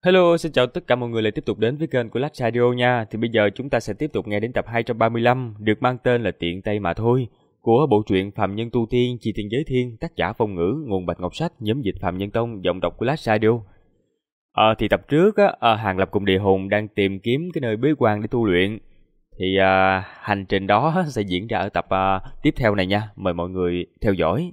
Hello, xin chào tất cả mọi người lại tiếp tục đến với kênh của Lách Radio nha. Thì bây giờ chúng ta sẽ tiếp tục nghe đến tập 235 được mang tên là Tiện Tay Mà Thôi của bộ truyện Phàm Nhân Tu Tiên, Chi Tiên Giới Thiên, tác giả Phong Ngữ, nguồn Bạch Ngọc Sách, nhóm dịch Phạm Nhân Tông, giọng đọc của Lách Radio. Thì tập trước Hàng Lập cùng Địa Hùng đang tìm kiếm cái nơi bế quan để tu luyện. Thì hành trình đó sẽ diễn ra ở tập tiếp theo này nha. Mời mọi người theo dõi.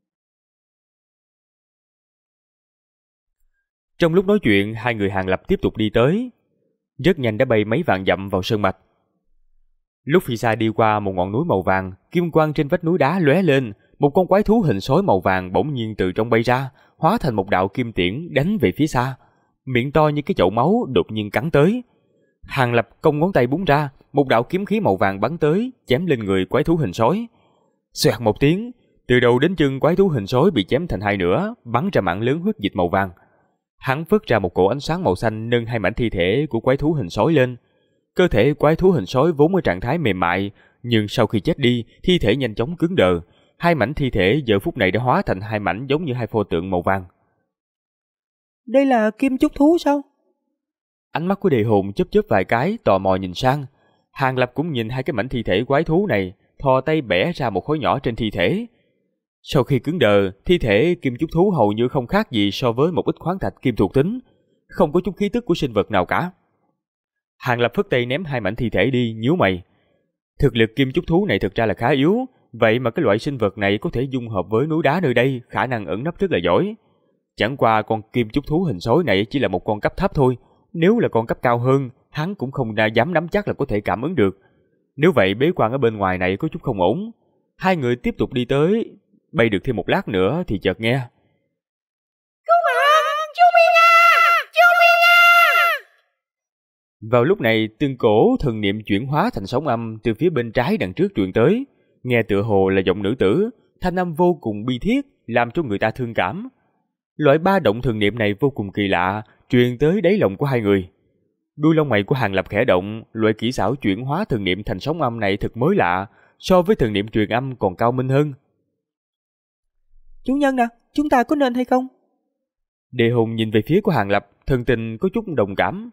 Trong lúc nói chuyện, hai người Hàng Lập tiếp tục đi tới. Rất nhanh đã bay mấy vạn dặm vào sơn mạch. Lúc phi xa đi qua một ngọn núi màu vàng, kim quang trên vách núi đá lóe lên, một con quái thú hình sói màu vàng bỗng nhiên từ trong bay ra, hóa thành một đạo kim tiễn đánh về phía xa. Miệng to như cái chậu máu đột nhiên cắn tới. Hàng Lập cong ngón tay búng ra, một đạo kiếm khí màu vàng bắn tới, chém lên người quái thú hình sói. Xoẹt một tiếng, từ đầu đến chân quái thú hình sói bị chém thành hai nửa, bắn ra mảng lớn huyết dịch màu vàng. Hắn phất ra một cổ ánh sáng màu xanh nâng hai mảnh thi thể của quái thú hình sói lên. Cơ thể quái thú hình sói vốn ở trạng thái mềm mại, nhưng sau khi chết đi, thi thể nhanh chóng cứng đờ. Hai mảnh thi thể giờ phút này đã hóa thành hai mảnh giống như hai pho tượng màu vàng. Đây là kim chúc thú sao? Ánh mắt của Địa Hùng chớp chớp vài cái, tò mò nhìn sang. Hàng Lập cũng nhìn hai cái mảnh thi thể quái thú này, thò tay bẻ ra một khối nhỏ trên thi thể. Sau khi cứng đờ, thi thể kim chúc thú hầu như không khác gì so với một ít khoáng thạch kim thuộc tính, không có chút khí tức của sinh vật nào cả. Hàng Lập phất tay ném hai mảnh thi thể đi, nhíu mày. Thực lực kim chúc thú này thực ra là khá yếu, vậy mà cái loại sinh vật này có thể dung hợp với núi đá nơi đây, khả năng ẩn nấp rất là giỏi. Chẳng qua con kim chúc thú hình sói này chỉ là một con cấp thấp thôi, nếu là con cấp cao hơn, hắn cũng không dám nắm chắc là có thể cảm ứng được. Nếu vậy bế quan ở bên ngoài này có chút không ổn. Hai người tiếp tục đi tới. Bay được thêm một lát nữa thì chợt nghe: Cứu mạng! Chú Miên à! Chú Miên à! Vào lúc này, từng cổ thần niệm chuyển hóa thành sóng âm từ phía bên trái đằng trước truyền tới, nghe tựa hồ là giọng nữ tử, thanh âm vô cùng bi thiết, làm cho người ta thương cảm. Loại ba động thần niệm này vô cùng kỳ lạ, truyền tới đáy lòng của hai người. Đuôi lông mày của Hàng Lập khẽ động, loại kỹ xảo chuyển hóa thần niệm thành sóng âm này thật mới lạ, so với thần niệm truyền âm còn cao minh hơn. Chủ nhân à, chúng ta có nên hay không? Địa Hùng nhìn về phía của Hàng Lập, thần tình có chút đồng cảm.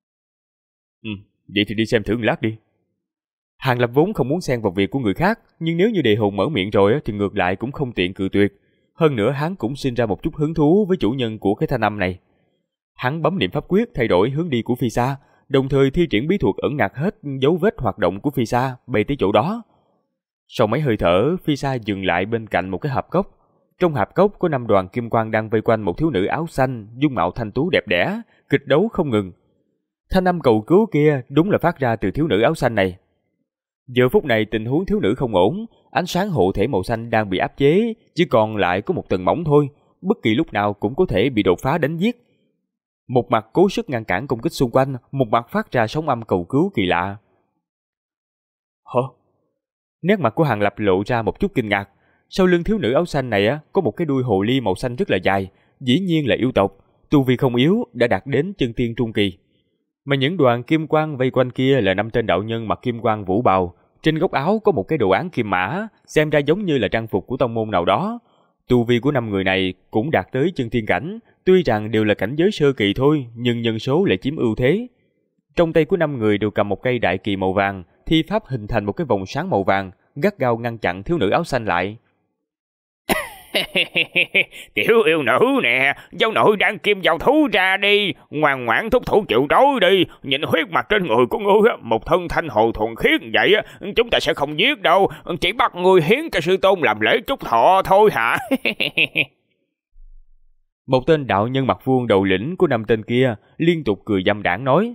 Vậy thì đi xem thử một lát đi. Hàng Lập vốn không muốn xen vào việc của người khác, nhưng nếu như Địa Hùng mở miệng rồi thì ngược lại cũng không tiện cự tuyệt. Hơn nữa hắn cũng sinh ra một chút hứng thú với chủ nhân của cái thanh âm này. Hắn bấm niệm pháp quyết thay đổi hướng đi của phi sa, đồng thời thi triển bí thuật ẩn nặc hết dấu vết hoạt động của phi sa, bay tới chỗ đó. Sau mấy hơi thở, phi sa dừng lại bên cạnh một cái hạp cốc. Trong hạp cốc có 5 đoàn kim quang đang vây quanh một thiếu nữ áo xanh, dung mạo thanh tú đẹp đẽ, kịch đấu không ngừng. Thanh âm cầu cứu kia đúng là phát ra từ thiếu nữ áo xanh này. Giờ phút này tình huống thiếu nữ không ổn, ánh sáng hộ thể màu xanh đang bị áp chế, chỉ còn lại có một tầng mỏng thôi, bất kỳ lúc nào cũng có thể bị đột phá đánh giết. Một mặt cố sức ngăn cản công kích xung quanh, một mặt phát ra sóng âm cầu cứu kỳ lạ. Hả? Nét mặt của Hàng Lập lộ ra một chút kinh ngạc. Sau lưng thiếu nữ áo xanh này có một cái đuôi hồ ly màu xanh rất là dài, dĩ nhiên là yêu tộc, tu vi không yếu, đã đạt đến chân tiên trung kỳ. Mà những đoàn kim quang vây quanh kia là 5 tên đạo nhân mặc kim quang vũ bào, trên góc áo có một cái đồ án kim mã, xem ra giống như là trang phục của tông môn nào đó. Tu vi của 5 người này cũng đạt tới chân tiên cảnh, tuy rằng đều là cảnh giới sơ kỳ thôi, nhưng nhân số lại chiếm ưu thế. Trong tay của 5 người đều cầm một cây đại kỳ màu vàng, thi pháp hình thành một cái vòng sáng màu vàng, gắt gao ngăn chặn thiếu nữ áo xanh lại. Tiểu yêu nữ nè, dâu nội đang kim vào thú ra đi, ngoan ngoãn thúc thủ chịu trói đi. Nhìn huyết mặt trên người của ngươi, một thân thanh hồ thuần khiết vậy, chúng ta sẽ không giết đâu, chỉ bắt ngươi hiến cho sư tôn làm lễ chúc thọ thôi hả? Một tên đạo nhân mặt vuông đầu lĩnh của 5 tên kia liên tục cười dâm đảng nói: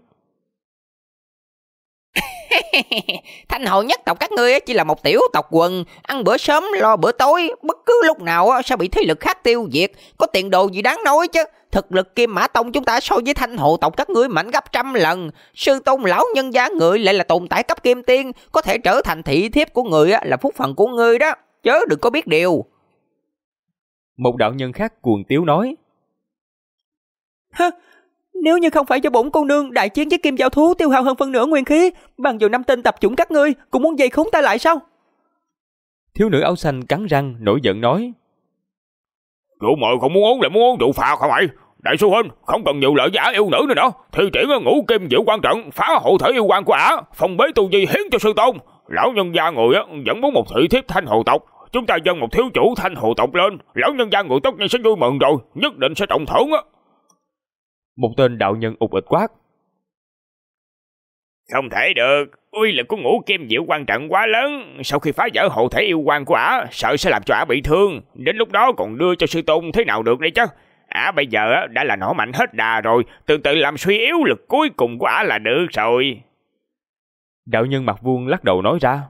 Thanh hồ nhất tộc các ngươi chỉ là một tiểu tộc quần, ăn bữa sớm lo bữa tối, bất cứ lúc nào sẽ bị thế lực khác tiêu diệt, có tiền đồ gì đáng nói chứ. Thực lực Kim Mã Tông chúng ta so với Thanh hồ tộc các ngươi mạnh gấp trăm lần. Sư tôn lão nhân gia người lại là tồn tại cấp kim tiên, có thể trở thành thị thiếp của người là phúc phận của ngươi đó, chớ đừng có biết điều. Một đạo nhân khác cuồng tiếu nói: Hả? Nếu như không phải cho bổn cô nương đại chiến với kim giao thú tiêu hao hơn phân nửa nguyên khí, bằng dù 5 tên tập chủng các ngươi cũng muốn dây khốn ta lại sao? Thiếu nữ áo xanh cắn răng nổi giận nói: Rượu mời không muốn uống lại muốn uống rượu phạt hả mày? Đại sư huynh, không cần nhiều lợi giả yêu nữ nữa. Thi triển ngũ kim diệu quan trận, phá hộ thể yêu quan của ả, phong bế tu vi hiến cho sư tôn. Lão nhân gia người vẫn muốn một thị thiếp Thanh Hồ tộc. Chúng ta dâng một thiếu chủ Thanh Hồ tộc lên, lão nhân gia người tất nhiên sẽ vui mừng rồi, nhất định sẽ trọng thưởng á. Một tên đạo nhân ụt ịch quát. Không thể được, uy lực của ngũ kim diệu quan trận quá lớn, sau khi phá vỡ hộ thể yêu quan của ả, sợ sẽ làm cho ả bị thương, đến lúc đó còn đưa cho sư tôn thế nào được đây chứ. Ả bây giờ đã là nổ mạnh hết đà rồi, từ từ làm suy yếu lực cuối cùng của ả là được rồi. Đạo nhân mặt vuông lắc đầu nói ra.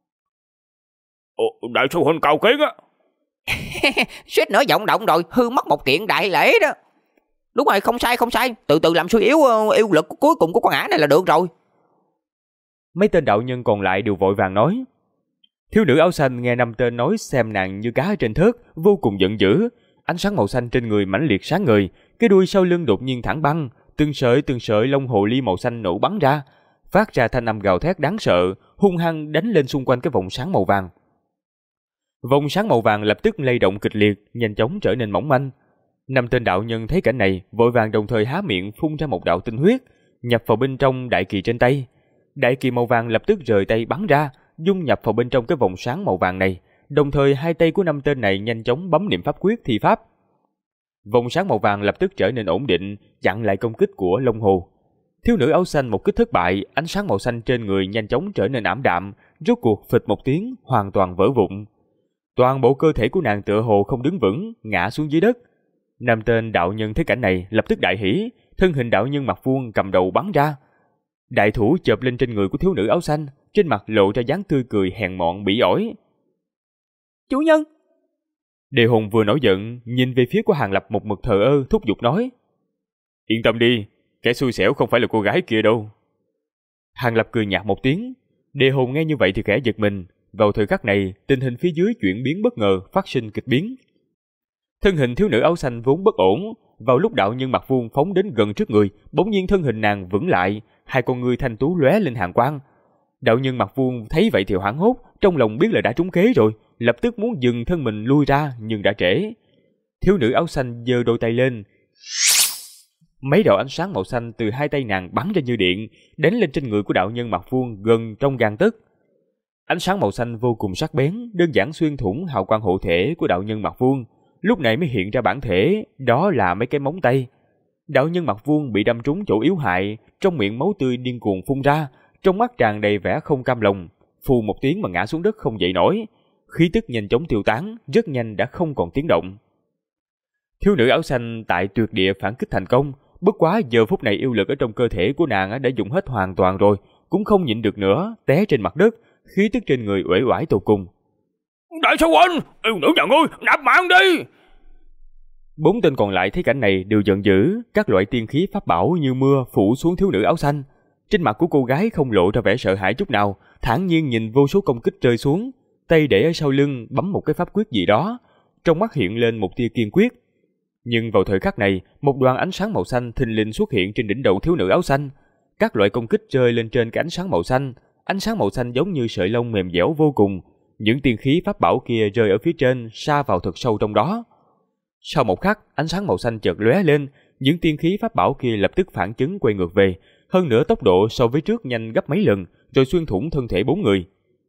Đại sư huynh cầu kiến á. Suýt nữa vọng động rồi, hư mất một kiện đại lễ đó. Đúng rồi, không sai, từ từ làm suy yếu yêu lực cuối cùng của con ả này là được rồi. Mấy tên đạo nhân còn lại đều vội vàng nói. Thiếu nữ áo xanh nghe năm tên nói xem nàng như cá trên thớt, vô cùng giận dữ. Ánh sáng màu xanh trên người mãnh liệt sáng ngời, cái đuôi sau lưng đột nhiên thẳng băng, từng sợi lông hồ ly màu xanh nổ bắn ra, phát ra thanh âm gào thét đáng sợ, hung hăng đánh lên xung quanh cái vòng sáng màu vàng. Vòng sáng màu vàng lập tức lay động kịch liệt, nhanh chóng trở nên mỏng manh. Năm tên đạo nhân thấy cảnh này, vội vàng đồng thời há miệng phun ra một đạo tinh huyết, nhập vào bên trong đại kỳ trên tay. Đại kỳ màu vàng lập tức rời tay bắn ra, dung nhập vào bên trong cái vòng sáng màu vàng này. Đồng thời hai tay của năm tên này nhanh chóng bấm niệm pháp quyết thi pháp. Vòng sáng màu vàng lập tức trở nên ổn định, chặn lại công kích của Long Hồ. Thiếu nữ áo xanh một kích thất bại, ánh sáng màu xanh trên người nhanh chóng trở nên ảm đạm, rốt cuộc phịch một tiếng, hoàn toàn vỡ vụn. Toàn bộ cơ thể của nàng tựa hồ không đứng vững, ngã xuống dưới đất. Năm tên đạo nhân thấy cảnh này lập tức đại hỉ, thân hình đạo nhân mặt vuông cầm đầu bắn ra. Đại thủ chộp lên trên người của thiếu nữ áo xanh, trên mặt lộ ra dáng tươi cười hèn mọn bỉ ổi. Chủ nhân! Đề Hùng vừa nổi giận, nhìn về phía của Hàng Lập một mực thờ ơ, thúc giục nói. Yên tâm đi, kẻ xui xẻo không phải là cô gái kia đâu. Hàng Lập cười nhạt một tiếng. Đề Hùng nghe như vậy thì khẽ giật mình. Vào thời khắc này, tình hình phía dưới chuyển biến bất ngờ, phát sinh kịch biến. Thân hình thiếu nữ áo xanh vốn bất ổn, vào lúc đạo nhân mặt vuông phóng đến gần trước người, bỗng nhiên thân hình nàng vững lại, hai con ngươi thanh tú lóe lên hàn quang. Đạo nhân mặt vuông thấy vậy thì hoảng hốt, trong lòng biết là đã trúng kế rồi, lập tức muốn dừng thân mình lui ra nhưng đã trễ. Thiếu nữ áo xanh giơ đôi tay lên, mấy đạo ánh sáng màu xanh từ hai tay nàng bắn ra như điện, đánh lên trên người của đạo nhân mặt vuông gần trong gang tấc. Ánh sáng màu xanh vô cùng sắc bén, đơn giản xuyên thủng hào quang hộ thể của đạo nhân mặt vuông. Lúc này mới hiện ra bản thể, đó là mấy cái móng tay. Đạo nhân mặt vuông bị đâm trúng chỗ yếu hại, trong miệng máu tươi điên cuồng phun ra, trong mắt tràn đầy vẻ không cam lòng, phù một tiếng mà ngã xuống đất không dậy nổi. Khí tức nhanh chóng tiêu tán, rất nhanh đã không còn tiếng động. Thiếu nữ áo xanh tại tuyệt địa phản kích thành công, bất quá giờ phút này yêu lực ở trong cơ thể của nàng đã dùng hết hoàn toàn rồi, cũng không nhịn được nữa, té trên mặt đất, khí tức trên người uể oải tột cùng. Đại sư huynh, yêu nữ nhà ngươi, nạp mạng đi! Bốn tên còn lại thấy cảnh này đều giận dữ, các loại tiên khí pháp bảo như mưa phủ xuống thiếu nữ áo xanh. Trên mặt của cô gái không lộ ra vẻ sợ hãi chút nào, thản nhiên nhìn vô số công kích rơi xuống, tay để ở sau lưng bấm một cái pháp quyết gì đó, trong mắt hiện lên một tia kiên quyết. Nhưng vào thời khắc này, một đoàn ánh sáng màu xanh thình lình xuất hiện trên đỉnh đầu thiếu nữ áo xanh. Các loại công kích rơi lên trên cái ánh sáng màu xanh giống như sợi lông mềm dẻo vô cùng. Những tiên khí pháp bảo kia rơi ở phía trên, sa vào thật sâu trong đó. Sau một khắc, ánh sáng màu xanh chợt lóe lên, những tiên khí pháp bảo kia lập tức phản chấn quay ngược về, hơn nữa tốc độ so với trước nhanh gấp mấy lần, rồi xuyên thủng thân thể bốn người.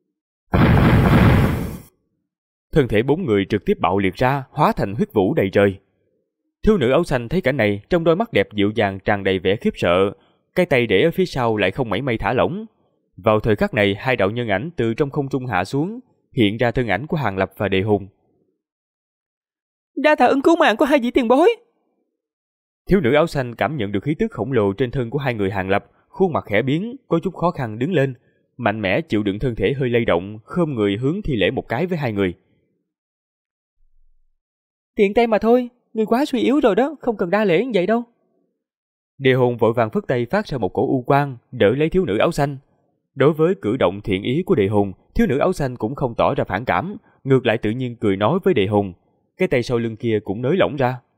Thân thể bốn người trực tiếp bạo liệt ra, hóa thành huyết vũ đầy trời. Thiếu nữ áo xanh thấy cảnh này, trong đôi mắt đẹp dịu dàng tràn đầy vẻ khiếp sợ, cái tay để ở phía sau lại không mảy may thả lỏng. Vào thời khắc này, hai đạo nhân ảnh từ trong không trung hạ xuống, hiện ra thân ảnh của Hàng Lập và Đề Hùng. Đa tạ ân cứu mạng của hai vị tiền bối. Thiếu nữ áo xanh cảm nhận được khí tức khổng lồ trên thân của hai người Hàng Lập, khuôn mặt khẽ biến, có chút khó khăn đứng lên, mạnh mẽ chịu đựng thân thể hơi lay động, khom người hướng thi lễ một cái với hai người. Tiện tay mà thôi, người quá suy yếu rồi đó, không cần đa lễ như vậy đâu. Đề Hùng vội vàng phất tay phát ra một cổ u quang, đỡ lấy thiếu nữ áo xanh. Đối với cử động thiện ý của Đề Hùng, thiếu nữ áo xanh cũng không tỏ ra phản cảm, ngược lại tự nhiên cười nói với Đề Hùng. Cái tay sau lưng kia cũng nới lỏng ra.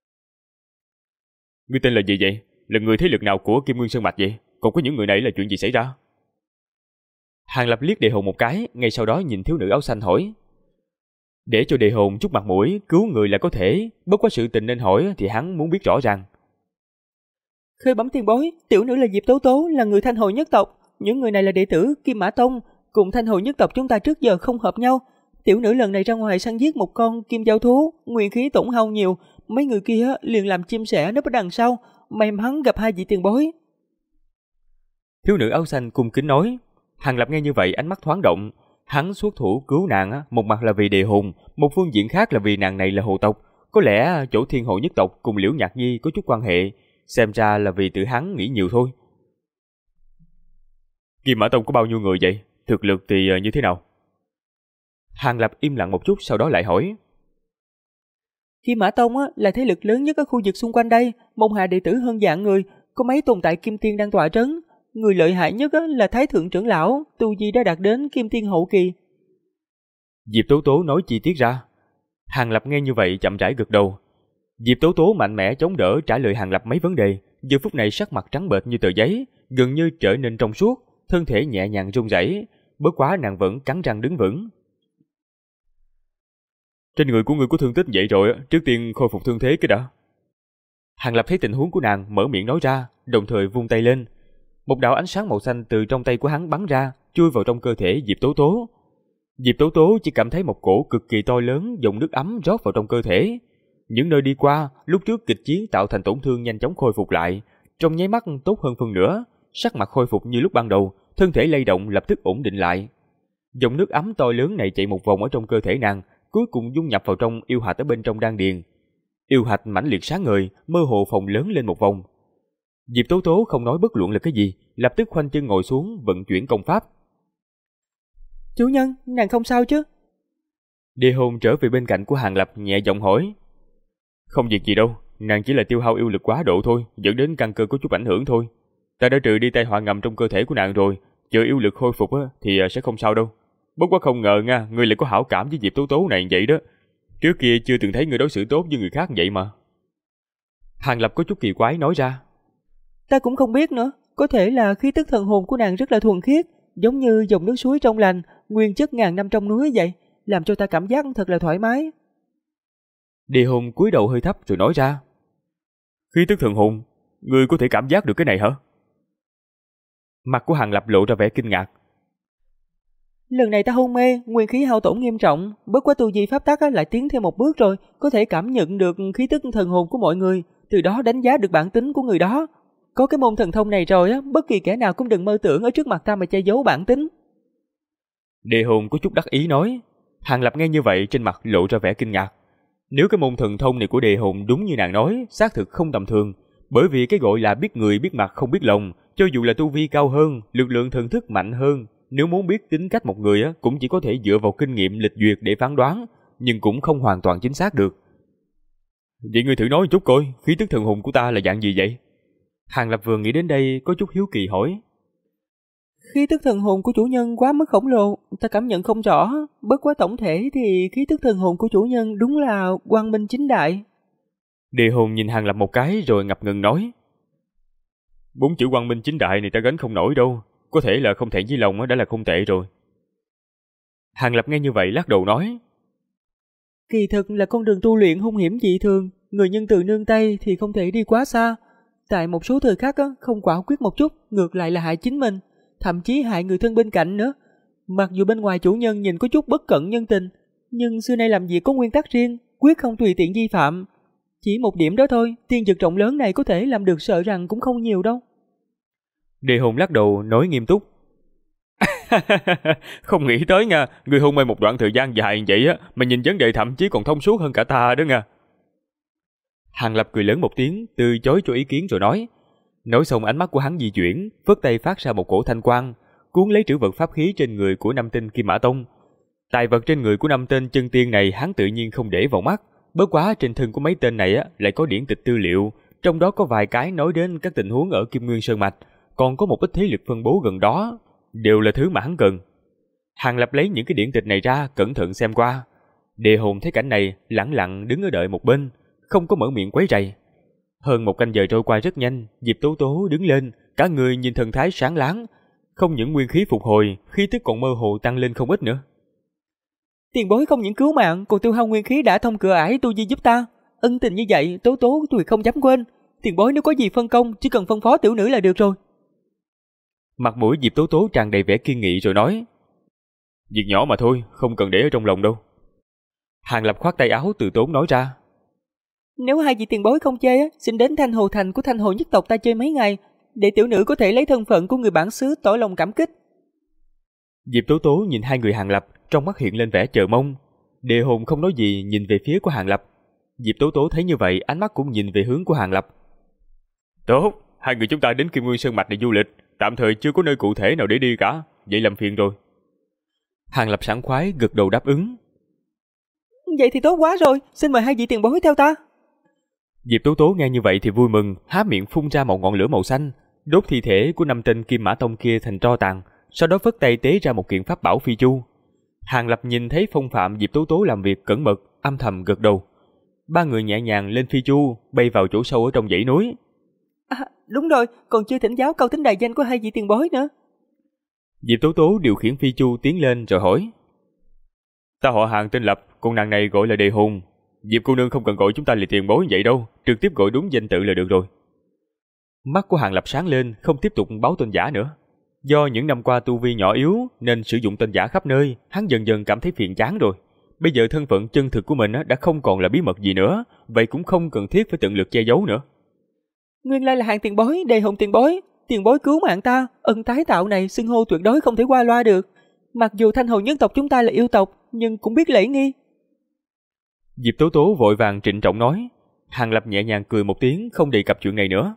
Ngươi tên là gì vậy? Là người thế lực nào của Kim Nguyên Sơn Mạch vậy? Còn có những người này là chuyện gì xảy ra? Hàng Lập liếc Đề Hùng một cái, ngay sau đó nhìn thiếu nữ áo xanh hỏi. Để cho đề hồn chút mặt mũi, cứu người là có thể, bất quá sự tình nên hỏi thì hắn muốn biết rõ ràng. Khơi bẩm tiền bối, tiểu nữ là Diệp Tố Tố, là người Thanh Hồ nhất tộc. Những người này là đệ tử Kim Mã Tông, cùng Thanh Hồ nhất tộc chúng ta trước giờ không hợp nhau. Tiểu nữ lần này ra ngoài săn giết một con kim giao thú, nguyên khí tổn hao nhiều, mấy người kia liền làm chim sẻ nấp ở đằng sau, may mắn gặp hai vị tiền bối. Thiếu nữ áo xanh cung kính nói. Hàng Lập nghe như vậy ánh mắt thoáng động, hắn xuất thủ cứu nàng một mặt là vì đề hồn, một phương diện khác là vì nàng này là hồ tộc, có lẽ chỗ Thiên Hồ nhất tộc cùng Liễu Nhạc Nhi có chút quan hệ, xem ra là vì tự hắn nghĩ nhiều thôi. Kim Mã Tông có bao nhiêu người vậy? Thực lực thì như thế nào? Hàng Lập im lặng một chút sau đó lại hỏi. Kim Mã Tông là thế lực lớn nhất ở khu vực xung quanh đây, môn hạ đệ tử hơn vạn người, có mấy tồn tại kim tiên đang tọa trấn. Người lợi hại nhất là Thái Thượng trưởng lão, tu vi đã đạt đến kim tiên hậu kỳ. Diệp Tố Tố nói chi tiết ra. Hàng Lập nghe như vậy chậm rãi gật đầu. Diệp Tố Tố mạnh mẽ chống đỡ trả lời Hàng Lập mấy vấn đề, giờ phút này sắc mặt trắng bệch như tờ giấy, gần như trở nên trong suốt, thân thể nhẹ nhàng run rẩy, bất quá nàng vẫn cắn răng đứng vững. Trên người của ngươi có thương tích vậy rồi, trước tiên khôi phục thương thế cái đã. Hàng Lập thấy tình huống của nàng, mở miệng nói ra, đồng thời vung tay lên. Một đạo ánh sáng màu xanh từ trong tay của hắn bắn ra, chui vào trong cơ thể Diệp Tố Tố. Diệp Tố Tố chỉ cảm thấy một cổ cực kỳ to lớn dòng nước ấm rót vào trong cơ thể. Những nơi đi qua, lúc trước kịch chiến tạo thành tổn thương nhanh chóng khôi phục lại, trong nháy mắt tốt hơn phần nữa, sắc mặt khôi phục như lúc ban đầu, thân thể lay động lập tức ổn định lại. Dòng nước ấm to lớn này chạy một vòng ở trong cơ thể nàng, cuối cùng dung nhập vào trong yêu hạch ở bên trong đan điền. Yêu hạch mãnh liệt sáng ngời, mơ hồ phồng lớn lên một vòng. Diệp Tố Tố không nói bất luận là cái gì, lập tức khoanh chân ngồi xuống vận chuyển công pháp. Chủ nhân, nàng không sao chứ? Đề hồn trở về bên cạnh của Hàng Lập nhẹ giọng hỏi. Không việc gì đâu, nàng chỉ là tiêu hao yêu lực quá độ thôi, dẫn đến căn cơ có chút ảnh hưởng thôi. Ta đã trừ đi tai họa ngầm trong cơ thể của nàng rồi, chờ yêu lực khôi phục thì sẽ không sao đâu. Bất quá không ngờ nha, ngươi lại có hảo cảm với Diệp Tố Tố này vậy đó. Trước kia chưa từng thấy ngươi đối xử tốt với người khác vậy mà. Hàng Lập có chút kỳ quái nói ra. Ta cũng không biết nữa, có thể là khí tức thần hồn của nàng rất là thuần khiết, giống như dòng nước suối trong lành, nguyên chất ngàn năm trong núi vậy, làm cho ta cảm giác thật là thoải mái. Đề hồn cúi đầu hơi thấp rồi nói ra. Khí tức thần hồn, ngươi có thể cảm giác được cái này hả? Mặt của Hàng Lập lộ ra vẻ kinh ngạc. Lần này ta hôn mê, nguyên khí hao tổn nghiêm trọng, bất quá tu vi pháp tắc lại tiến thêm một bước rồi, có thể cảm nhận được khí tức thần hồn của mọi người, từ đó đánh giá được bản tính của người đó. Có cái môn thần thông này rồi bất kỳ kẻ nào cũng đừng mơ tưởng ở trước mặt ta mà che giấu bản tính. Đề hồn có chút đắc ý nói. Hàng Lập nghe như vậy trên mặt lộ ra vẻ kinh ngạc. Nếu cái môn thần thông này của đề hồn đúng như nàng nói, xác thực không tầm thường, bởi vì cái gọi là biết người biết mặt không biết lòng, cho dù là tu vi cao hơn, lực lượng thần thức mạnh hơn, nếu muốn biết tính cách một người cũng chỉ có thể dựa vào kinh nghiệm lịch duyệt để phán đoán, nhưng cũng không hoàn toàn chính xác được. Vậy ngươi thử nói một chút coi, khí tức thần hồn của ta là dạng gì vậy? Hàng Lập vừa nghĩ đến đây có chút hiếu kỳ hỏi. Khí tức thần hồn của chủ nhân quá mức khổng lồ, ta cảm nhận không rõ, bất quá tổng thể thì khí tức thần hồn của chủ nhân đúng là quang minh chính đại. Đề hồn nhìn Hàng Lập một cái rồi ngập ngừng nói. 4 chữ quang minh chính đại này ta gánh không nổi đâu, có thể là không thẹn với lòng đã là không tệ rồi. Hàng Lập nghe như vậy lắc đầu nói. Kỳ thực là con đường tu luyện hung hiểm dị thường, người nhân từ nương tay thì không thể đi quá xa. Tại một số thời khắc không quả quyết một chút, ngược lại là hại chính mình, thậm chí hại người thân bên cạnh nữa. Mặc dù bên ngoài chủ nhân nhìn có chút bất cẩn nhân tình, nhưng xưa nay làm việc có nguyên tắc riêng, quyết không tùy tiện vi phạm. Chỉ một điểm đó thôi, tiên dực rộng lớn này có thể làm được sợ rằng cũng không nhiều đâu. Đề hồn lắc đầu nói nghiêm túc. Không nghĩ tới nha, người hôn mê một đoạn thời gian dài vậy mà nhìn vấn đề thậm chí còn thông suốt hơn cả ta đó nha. Hàng Lập cười lớn một tiếng, từ chối cho ý kiến rồi nói. Nói xong ánh mắt của hắn di chuyển, phất tay phát ra một cổ thanh quang, cuốn lấy trữ vật pháp khí trên người của năm tên Kim Mã Tông. Tài vật trên người của năm tên chân tiên này hắn tự nhiên không để vào mắt, bất quá trên thân của mấy tên này lại có điển tịch tư liệu, trong đó có vài cái nói đến các tình huống ở Kim Nguyên Sơn Mạch, còn có một ít thế lực phân bố gần đó, đều là thứ mà hắn cần. Hàng Lập lấy những cái điển tịch này ra, cẩn thận xem qua. Đề hồn thấy cảnh này, lẳng lặng đứng ở đợi một bên, không có mở miệng quấy rầy. Hơn một canh giờ trôi qua rất nhanh, Diệp Tố Tố đứng lên, cả người nhìn thần thái sáng láng, không những nguyên khí phục hồi, khí tức còn mơ hồ tăng lên không ít nữa. Tiền bối không những cứu mạng, còn tiêu hao nguyên khí đã thông cửa ải tu vi giúp ta. Ân tình như vậy, Tố Tố tôi không dám quên. Tiền bối nếu có gì phân công, chỉ cần phân phó tiểu nữ là được rồi. Mặt mũi Diệp Tố Tố tràn đầy vẻ kiên nghị rồi nói: Việc nhỏ mà thôi, không cần để ở trong lòng đâu. Hàng Lập khoát tay áo từ tốn nói ra: Nếu hai vị tiền bối không chê, xin đến Thanh Hồ Thành của Thanh Hồ nhất tộc ta chơi mấy ngày, để tiểu nữ có thể lấy thân phận của người bản xứ tỏ lòng cảm kích. Diệp Tố Tố nhìn hai người Hàng Lập, trong mắt hiện lên vẻ chờ mong. Đề Hồn không nói gì nhìn về phía của Hàng Lập. Diệp Tố Tố thấy như vậy, ánh mắt cũng nhìn về hướng của Hàng Lập. Tốt, hai người chúng ta đến Kim Nguyên Sơn Mạch để du lịch, tạm thời chưa có nơi cụ thể nào để đi cả, vậy làm phiền rồi. Hàng Lập sảng khoái gật đầu đáp ứng. Vậy thì tốt quá rồi, xin mời hai vị tiền bối theo ta. Diệp Tố Tố nghe như vậy thì vui mừng, há miệng phun ra một ngọn lửa màu xanh, đốt thi thể của 5 tên Kim Mã Tông kia thành tro tàn, sau đó phất tay tế ra một kiện pháp bảo phi chu. Hàng Lập nhìn thấy phong phạm Diệp Tố Tố làm việc cẩn mật, âm thầm gật đầu. Ba người nhẹ nhàng lên phi chu, bay vào chỗ sâu ở trong dãy núi. Đúng rồi, còn chưa thỉnh giáo câu tính đại danh của hai vị tiền bối nữa. Diệp Tố Tố điều khiển phi chu tiến lên rồi hỏi: Ta họ Hàng tên Lập, con nàng này gọi là Đề Hồn. Diệp cô nương không cần gọi chúng ta là tiền bối vậy đâu, trực tiếp gọi đúng danh tự là được rồi. Mắt của Hàng Lập sáng lên, không tiếp tục báo tên giả nữa. Do những năm qua tu vi nhỏ yếu nên sử dụng tên giả khắp nơi, hắn dần dần cảm thấy phiền chán rồi. Bây giờ thân phận chân thực của mình đã không còn là bí mật gì nữa, vậy cũng không cần thiết phải tận lực che giấu nữa. Nguyên lai là Hàng tiền bối, Đề Hồn tiền bối cứu mạng ta, ân tái tạo này xưng hô tuyệt đối không thể qua loa được. Mặc dù Thanh Hồ nhất tộc chúng ta là yêu tộc, nhưng cũng biết lễ nghi. Diệp Tố Tố vội vàng trịnh trọng nói. Hàng Lập nhẹ nhàng cười một tiếng, không đề cập chuyện này nữa.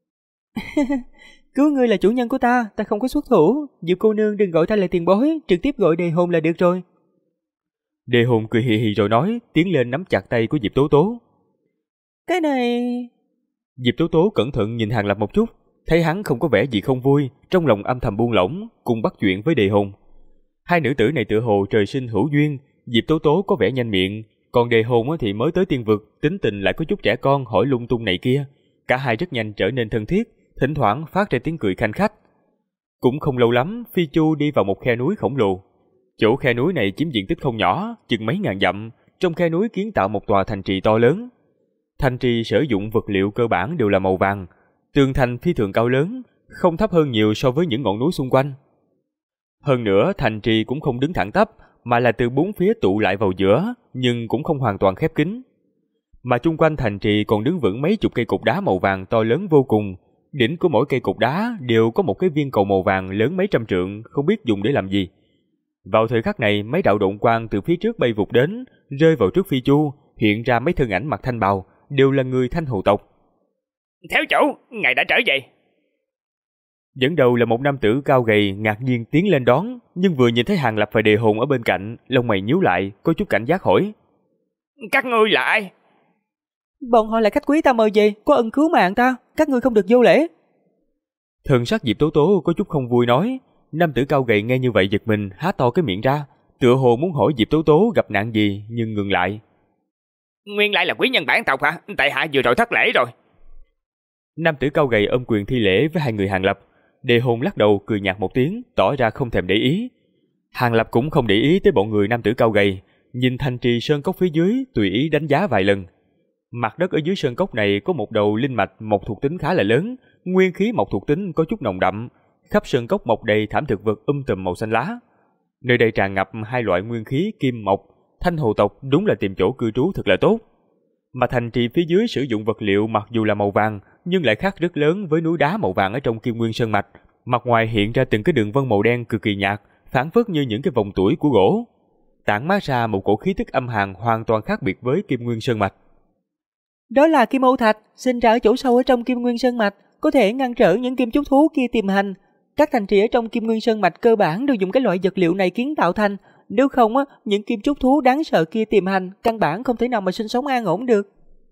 Cứu ngươi là chủ nhân của ta không có xuất thủ. Diệp cô nương đừng gọi ta là tiền bối, trực tiếp gọi Đề Hồn là được rồi. Đề Hồn cười hì hì rồi nói, tiến lên nắm chặt tay của Diệp Tố Tố. Cái này... Diệp Tố Tố cẩn thận nhìn Hàng Lập một chút, thấy hắn không có vẻ gì không vui, trong lòng âm thầm buông lỏng, cùng bắt chuyện với Đề Hồn. Hai nữ tử này tựa hồ trời sinh hữu duyên, Diệp Tố Tố có vẻ nhanh miệng, còn Đề Hồn thì mới tới tiên vực, tính tình lại có chút trẻ con hỏi lung tung này kia. Cả hai rất nhanh trở nên thân thiết, thỉnh thoảng phát ra tiếng cười khanh khách. Cũng không lâu lắm, phi chu đi vào một khe núi khổng lồ. Chỗ khe núi này chiếm diện tích không nhỏ, chừng mấy ngàn dặm. Trong khe núi kiến tạo một tòa thành trì to lớn. Thành trì sử dụng vật liệu cơ bản đều là màu vàng, tường thành phi thường cao lớn, không thấp hơn nhiều so với những ngọn núi xung quanh. Hơn nữa, thành trì cũng không đứng thẳng tắp, mà là từ bốn phía tụ lại vào giữa, nhưng cũng không hoàn toàn khép kín. Mà chung quanh thành trì còn đứng vững mấy chục cây cột đá màu vàng to lớn vô cùng. Đỉnh của mỗi cây cột đá đều có một cái viên cầu màu vàng lớn mấy trăm trượng, không biết dùng để làm gì. Vào thời khắc này, mấy đạo độn quang từ phía trước bay vụt đến, rơi vào trước phi chu, hiện ra mấy thân ảnh mặc thanh bào, đều là người Thanh Hồ tộc. Thiếu chủ, ngài đã trở về. Dẫn đầu là một nam tử cao gầy, ngạc nhiên tiến lên đón, nhưng vừa nhìn thấy Hàng Lập và Đề Hồn ở bên cạnh, lông mày nhíu lại, có chút cảnh giác hỏi: Các ngươi là ai? Bọn họ là khách quý ta mời về, có ân cứu mạng ta, các ngươi không được vô lễ. Thần sắc Diệp Tố Tố có chút không vui nói. Nam tử cao gầy nghe như vậy giật mình, há to cái miệng ra, tựa hồ muốn hỏi Diệp Tố Tố gặp nạn gì, nhưng ngừng lại. Nguyên lại là quý nhân bản tộc hả? Tại hạ vừa rồi thất lễ rồi. Nam tử cao gầy ôm quyền thi lễ với hai người Hàng Lập. Đề Hồn lắc đầu cười nhạt một tiếng, tỏ ra không thèm để ý. Hàng Lập cũng không để ý tới bọn người nam tử cao gầy, nhìn thành trì sơn cốc phía dưới, tùy ý đánh giá vài lần. Mặt đất ở dưới sơn cốc này có một đầu linh mạch mộc thuộc tính khá là lớn, nguyên khí mộc thuộc tính có chút nồng đậm, khắp sơn cốc mọc đầy thảm thực vật tùm màu xanh lá. Nơi đây tràn ngập hai loại nguyên khí kim mộc, Thanh Hồ tộc đúng là tìm chỗ cư trú thật là tốt. Mà thành trì phía dưới sử dụng vật liệu mặc dù là màu vàng, nhưng lại khác rất lớn với núi đá màu vàng ở trong Kim Nguyên Sơn Mạch. Mặt ngoài hiện ra từng cái đường vân màu đen cực kỳ nhạt, phảng phất như những cái vòng tuổi của gỗ, tản mát ra một cổ khí tức âm hàn hoàn toàn khác biệt với Kim Nguyên Sơn Mạch. Đó là Kim Ô Thạch, sinh ra ở chỗ sâu ở trong Kim Nguyên Sơn Mạch, có thể ngăn trở những kim trúc thú kia tìm hành. Các thành trì ở trong Kim Nguyên Sơn Mạch cơ bản đều dùng cái loại vật liệu này kiến tạo thành, nếu không những kim trúc thú đáng sợ kia tìm hành, căn bản không thể nào mà sinh sống an ổn được.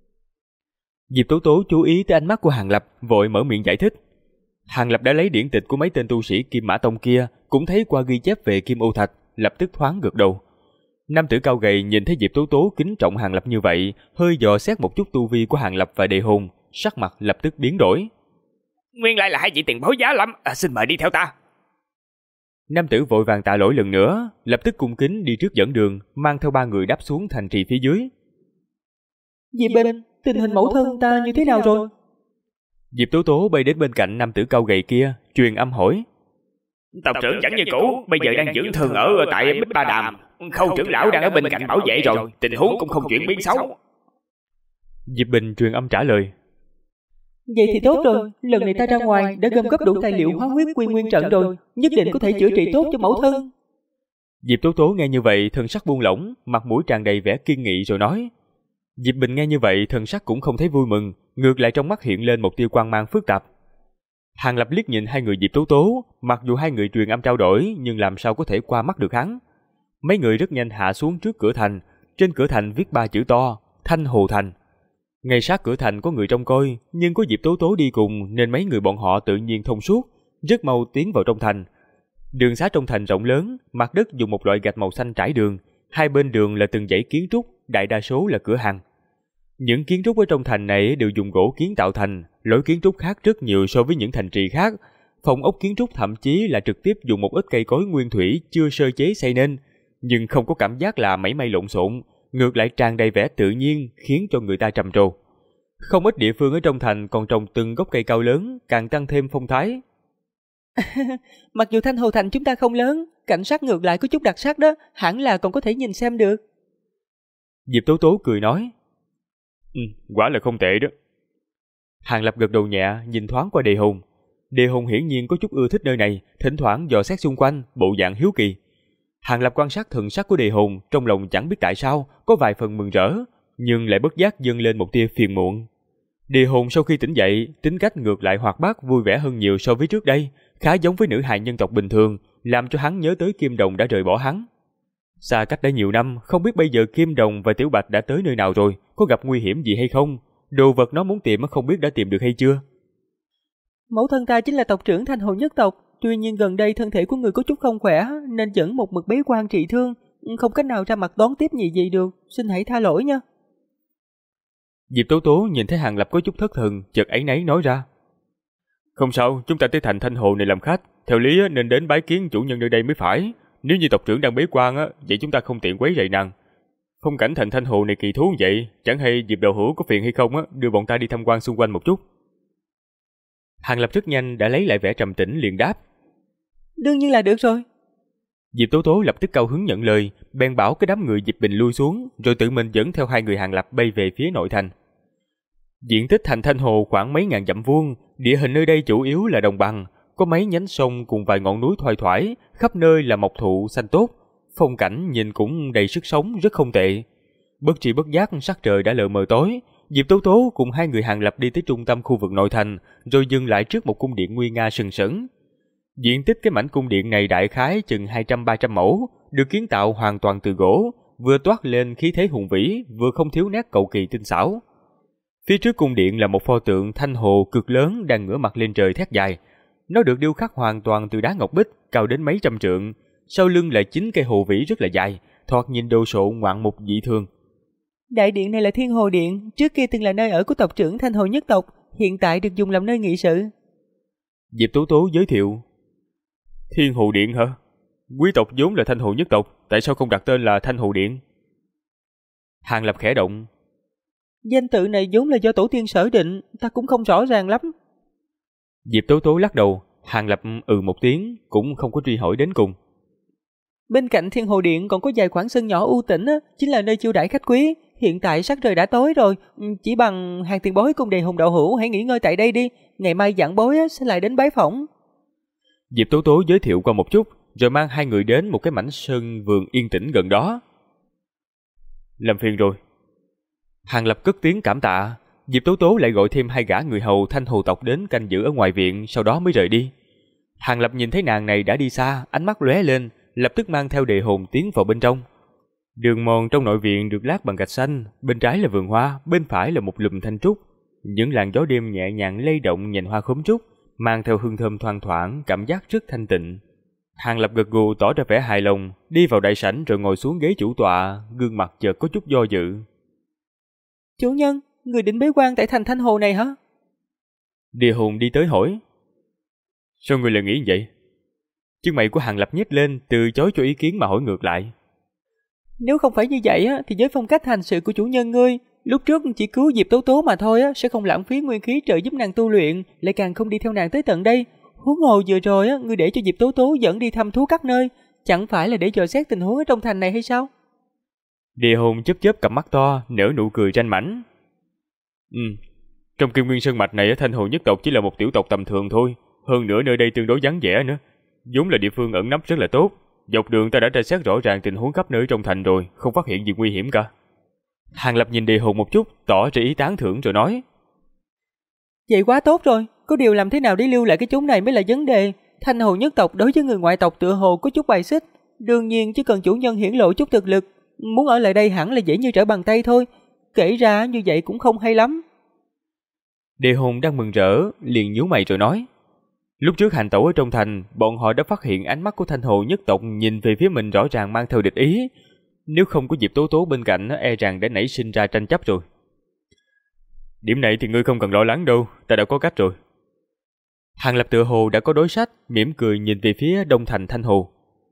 Diệp Tố Tố chú ý tới ánh mắt của Hàng Lập, vội mở miệng giải thích. Hàng Lập đã lấy điển tịch của mấy tên tu sĩ Kim Mã Tông kia, cũng thấy qua ghi chép về Kim Ô Thạch, lập tức thoáng gật đầu. Nam tử cao gầy nhìn thấy Diệp Tố Tố kính trọng Hàng Lập như vậy, hơi dò xét một chút tu vi của Hàng Lập và Đề Hồn, sắc mặt lập tức biến đổi. Nguyên lại là hai vị tiền bối giá lắm, xin mời đi theo ta. Nam tử vội vàng tạ lỗi lần nữa, lập tức cung kính đi trước dẫn đường, mang theo 3 người đáp xuống thành trì phía dưới. Diệp Bình, tình hình mẫu thân ta như thế nào rồi? Diệp Tố Tố bay đến bên cạnh nam tử cao gầy kia, truyền âm hỏi. Tộc trưởng vẫn như cũ, bây giờ đang dưỡng thương ở tại Bích Ba Đàm. Khâu trưởng lão đang ở bên cạnh bảo vệ rồi, tình huống cũng không chuyển biến xấu. Diệp Bình truyền âm trả lời. Vậy thì tốt rồi, lần này ta ra ngoài đã gom góp đủ tài liệu hóa huyết quy nguyên trận rồi, nhất định có thể chữa trị tốt cho mẫu thân. Diệp Tố Tố nghe như vậy, thần sắc buông lỏng, mặt mũi tràn đầy vẻ kiên nghị rồi nói. Diệp Bình nghe như vậy, thần sắc cũng không thấy vui mừng, ngược lại trong mắt hiện lên một tia quang mang phức tạp. Hàng Lập liếc nhìn hai người Diệp Tố Tố, mặc dù hai người truyền âm trao đổi, nhưng làm sao có thể qua mắt được hắn. Mấy người rất nhanh hạ xuống trước cửa thành, trên cửa thành viết 3 chữ to, Thanh Hồ Thành. Ngay sát cửa thành có người trông coi, nhưng có Diệp Tố Tố đi cùng nên mấy người bọn họ tự nhiên thông suốt, rất mau tiến vào trong thành. Đường xá trong thành rộng lớn, mặt đất dùng một loại gạch màu xanh trải đường, hai bên đường là từng dãy kiến trúc, đại đa số là cửa hàng. Những kiến trúc ở trong thành này đều dùng gỗ kiến tạo thành, lối kiến trúc khác rất nhiều so với những thành trì khác. Phòng ốc kiến trúc thậm chí là trực tiếp dùng một ít cây cối nguyên thủy chưa sơ chế xây nên, nhưng không có cảm giác là mảy may lộn xộn, ngược lại tràn đầy vẻ tự nhiên, khiến cho người ta trầm trồ. Không ít địa phương ở trong thành còn trồng từng gốc cây cao lớn, càng tăng thêm phong thái. Mặc dù Thanh Hồ Thành chúng ta không lớn, cảnh sát ngược lại có chút đặc sắc đó, hẳn là còn có thể nhìn xem được. Diệp Tố Tố cười nói. Quả là không tệ đó. Hàng Lập gật đầu nhẹ, nhìn thoáng qua Đề Hùng. Đề Hùng hiển nhiên có chút ưa thích nơi này, thỉnh thoảng dò xét xung quanh, bộ dạng hiếu kỳ. Hàng Lập quan sát thần sắc của Đề Hùng, trong lòng chẳng biết tại sao có vài phần mừng rỡ, nhưng lại bất giác dâng lên một tia phiền muộn. Đề Hùng sau khi tỉnh dậy, tính cách ngược lại hoạt bát vui vẻ hơn nhiều so với trước đây, khá giống với nữ hài nhân tộc bình thường, làm cho hắn nhớ tới Kim Đồng đã rời bỏ hắn. Xa cách đã nhiều năm, không biết bây giờ Kim Đồng và Tiểu Bạch đã tới nơi nào rồi, có gặp nguy hiểm gì hay không, đồ vật nó muốn tìm không biết đã tìm được hay chưa. Mẫu thân ta chính là tộc trưởng Thanh Hồ nhất tộc, tuy nhiên gần đây thân thể của người có chút không khỏe, nên vẫn một mực bế quan trị thương, không cách nào ra mặt đón tiếp nhị gì được, xin hãy tha lỗi nha. Diệp Tố Tố nhìn thấy Hàng Lập có chút thất thần, chợt áy náy nói ra. Không sao, chúng ta tới thành Thanh Hồ này làm khách, theo lý nên đến bái kiến chủ nhân nơi đây mới phải. Nếu như tộc trưởng đang bế quan vậy chúng ta không tiện quấy rầy nàng. Phong cảnh thành Thanh Hồ này kỳ thú vậy, chẳng hay Diệp Đạo Hữu có phiền hay không đưa bọn ta đi tham quan xung quanh một chút. Hàng Lập rất nhanh đã lấy lại vẻ trầm tĩnh liền đáp. Đương nhiên là được rồi. Diệp Tố Tố lập tức cao hứng nhận lời, bèn bảo cái đám người Diệp Bình lui xuống, rồi tự mình dẫn theo hai người Hàng Lập bay về phía nội thành. Diện tích thành Thanh Hồ khoảng mấy ngàn dặm vuông, địa hình nơi đây chủ yếu là đồng bằng, có mấy nhánh sông cùng vài ngọn núi thoai thoải, khắp nơi là mộc thụ xanh tốt, phong cảnh nhìn cũng đầy sức sống, rất không tệ. Bất tri bất giác sắc trời đã lờ mờ tối, Diệp Tố Tố cùng hai người Hàng Lập đi tới trung tâm khu vực nội thành, rồi dừng lại trước một cung điện nguy nga sừng sững. Diện tích cái mảnh cung điện này đại khái chừng 200-300 mẫu, được kiến tạo hoàn toàn từ gỗ, vừa toát lên khí thế hùng vĩ, vừa không thiếu nét cầu kỳ tinh xảo. Phía trước cung điện là một pho tượng Thanh Hồ cực lớn đang ngửa mặt lên trời thét dài. Nó được điêu khắc hoàn toàn từ đá ngọc bích, cao đến mấy trăm trượng, sau lưng là 9 cây hồ vĩ rất là dài, thoạt nhìn đồ sộ ngoạn mục dị thường. Đại điện này là Thiên Hồ Điện, trước kia từng là nơi ở của tộc trưởng Thanh Hồ nhất tộc, hiện tại được dùng làm nơi nghị sự. Diệp Tố Tố giới thiệu. Thiên Hồ Điện hả? Quý tộc vốn là Thanh Hồ nhất tộc, tại sao không đặt tên là Thanh Hồ Điện? Hàng Lập khẽ động. Danh tự này vốn là do tổ tiên sở định, ta cũng không rõ ràng lắm. Diệp Tố Tố lắc đầu, Hàng Lập một tiếng, cũng không có truy hỏi đến cùng. Bên cạnh Thiên Hồ Điện còn có vài khoảng sân nhỏ u tĩnh, chính là nơi chiêu đãi khách quý. Hiện tại sắc trời đã tối rồi, chỉ bằng Hàng tiền bối cùng Đề Hùng đạo hữu hãy nghỉ ngơi tại đây đi, ngày mai giảng bối sẽ lại đến bái phỏng. Diệp Tố Tố giới thiệu qua một chút, rồi mang hai người đến một cái mảnh sân vườn yên tĩnh gần đó. Làm phiền rồi. Hàng Lập cất tiếng cảm tạ. Diệp Tố Tố lại gọi thêm hai gã người hầu Thanh Hồ tộc đến canh giữ ở ngoài viện, sau đó mới rời đi. Hàng Lập nhìn thấy nàng này đã đi xa, ánh mắt lóe lên, lập tức mang theo Đề Hồn tiến vào bên trong. Đường mòn trong nội viện được lát bằng gạch xanh, bên trái là vườn hoa, bên phải là một lùm thanh trúc. Những làn gió đêm nhẹ nhàng lay động nhành hoa khóm trúc, mang theo hương thơm thoang thoảng, cảm giác rất thanh tịnh. Hàng Lập gật gù tỏ ra vẻ hài lòng, đi vào đại sảnh rồi ngồi xuống ghế chủ tọa, gương mặt chợt có chút do dự. Chủ nhân, người định bế quan tại thành Thanh Hồ này hả? Địa Hồn đi tới hỏi. Sao người lại nghĩ vậy? Chân mày của Hàng Lập nhếch lên, từ chối cho ý kiến mà hỏi ngược lại. Nếu không phải như vậy á, thì với phong cách hành sự của chủ nhân ngươi, lúc trước chỉ cứu Diệp Tố Tố mà thôi á, sẽ không lãng phí nguyên khí trợ giúp nàng tu luyện, lại càng không đi theo nàng tới tận đây. Huống hồ vừa rồi á, ngươi để cho Diệp Tố Tố dẫn đi thăm thú các nơi, chẳng phải là để dò xét tình huống ở trong thành này hay sao? Địa Hồn chớp chớp cặp mắt to, nở nụ cười ranh mãnh. Trong Kim Nguyên Sơn mạch này, Thanh Hồ nhất tộc chỉ là một tiểu tộc tầm thường thôi. Hơn nữa nơi đây tương đối vắng vẻ nữa, vốn là địa phương ẩn nấp rất là tốt. Dọc đường ta đã tra xét rõ ràng tình huống khắp nơi trong thành rồi, không phát hiện gì nguy hiểm cả. Hàng Lập nhìn Địa Hồn một chút, tỏ ra ý tán thưởng rồi nói. Vậy quá tốt rồi, có điều làm thế nào để lưu lại cái chốn này mới là vấn đề. Thanh Hồ nhất tộc đối với người ngoại tộc tựa hồ có chút bài xích. Đương nhiên chỉ cần chủ nhân hiển lộ chút thực lực, muốn ở lại đây hẳn là dễ như trở bàn tay thôi. Kể ra như vậy cũng không hay lắm. Địa Hồn đang mừng rỡ, liền nhíu mày rồi nói. Lúc trước hành tẩu ở trong thành, bọn họ đã phát hiện ánh mắt của Thanh Hồ nhất tộc nhìn về phía mình rõ ràng mang theo địch ý. Nếu không có Diệp Tố Tố bên cạnh, e rằng đã nảy sinh ra tranh chấp rồi. Điểm này thì ngươi không cần lo lắng đâu, ta đã có cách rồi. Hàng Lập tựa hồ đã có đối sách, mỉm cười nhìn về phía đông thành Thanh Hồ.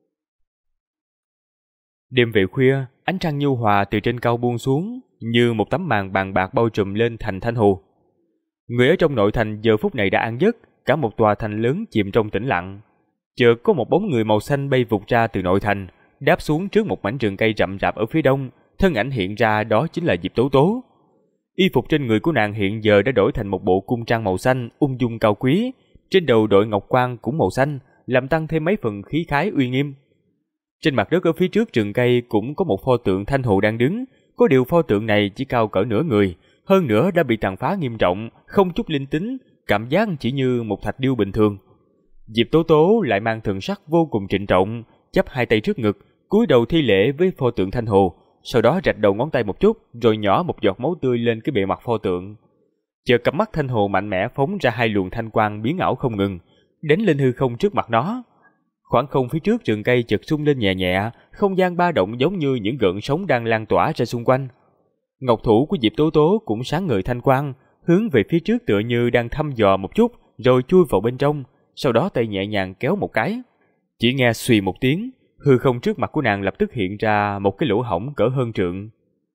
Đêm về khuya, ánh trăng nhu hòa từ trên cao buông xuống, như một tấm màn bàn bạc bao trùm lên thành Thanh Hồ. Người ở trong nội thành giờ phút này đã an giấc, cả một tòa thành lớn chìm trong tĩnh lặng. Chợt có một bóng người màu xanh bay vụt ra từ nội thành, đáp xuống trước một mảnh rừng cây rậm rạp ở phía đông, thân ảnh hiện ra đó chính là Diệp Tố Tố. Y phục trên người của nàng hiện giờ đã đổi thành một bộ cung trang màu xanh ung dung cao quý, trên đầu đội ngọc quan cũng màu xanh, làm tăng thêm mấy phần khí khái uy nghiêm. Trên mặt đất ở phía trước rừng cây cũng có một pho tượng Thanh Hồ đang đứng, có điều pho tượng này chỉ cao cỡ nửa người, hơn nữa đã bị tàn phá nghiêm trọng, không chút linh tính, cảm giác chỉ như một thạch điêu bình thường. Diệp Tố Tố lại mang thần sắc vô cùng trịnh trọng, chắp hai tay trước ngực, cúi đầu thi lễ với pho tượng Thanh Hồ, sau đó rạch đầu ngón tay một chút, rồi nhỏ một giọt máu tươi lên cái bề mặt pho tượng. Chợt cặp mắt Thanh Hồ mạnh mẽ phóng ra hai luồng thanh quang biến ảo không ngừng, đánh lên hư không trước mặt nó. Khoảng không phía trước rừng cây chợt rung lên nhẹ nhẹ, không gian ba động giống như những gợn sóng đang lan tỏa ra xung quanh. Ngọc thủ của Diệp Tố Tố cũng sáng ngời thanh quang, hướng về phía trước tựa như đang thăm dò một chút, rồi chui vào bên trong, sau đó tay nhẹ nhàng kéo một cái. Chỉ nghe xùy một tiếng, hư không trước mặt của nàng lập tức hiện ra một cái lỗ hổng cỡ hơn trượng.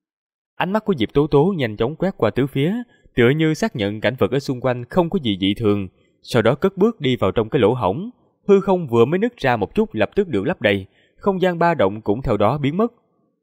Ánh mắt của Diệp Tố Tố nhanh chóng quét qua tứ phía, tựa như xác nhận cảnh vật ở xung quanh không có gì dị thường, sau đó cất bước đi vào trong cái lỗ hổng. Hư không vừa mới nứt ra một chút lập tức được lấp đầy, không gian ba động cũng theo đó biến mất.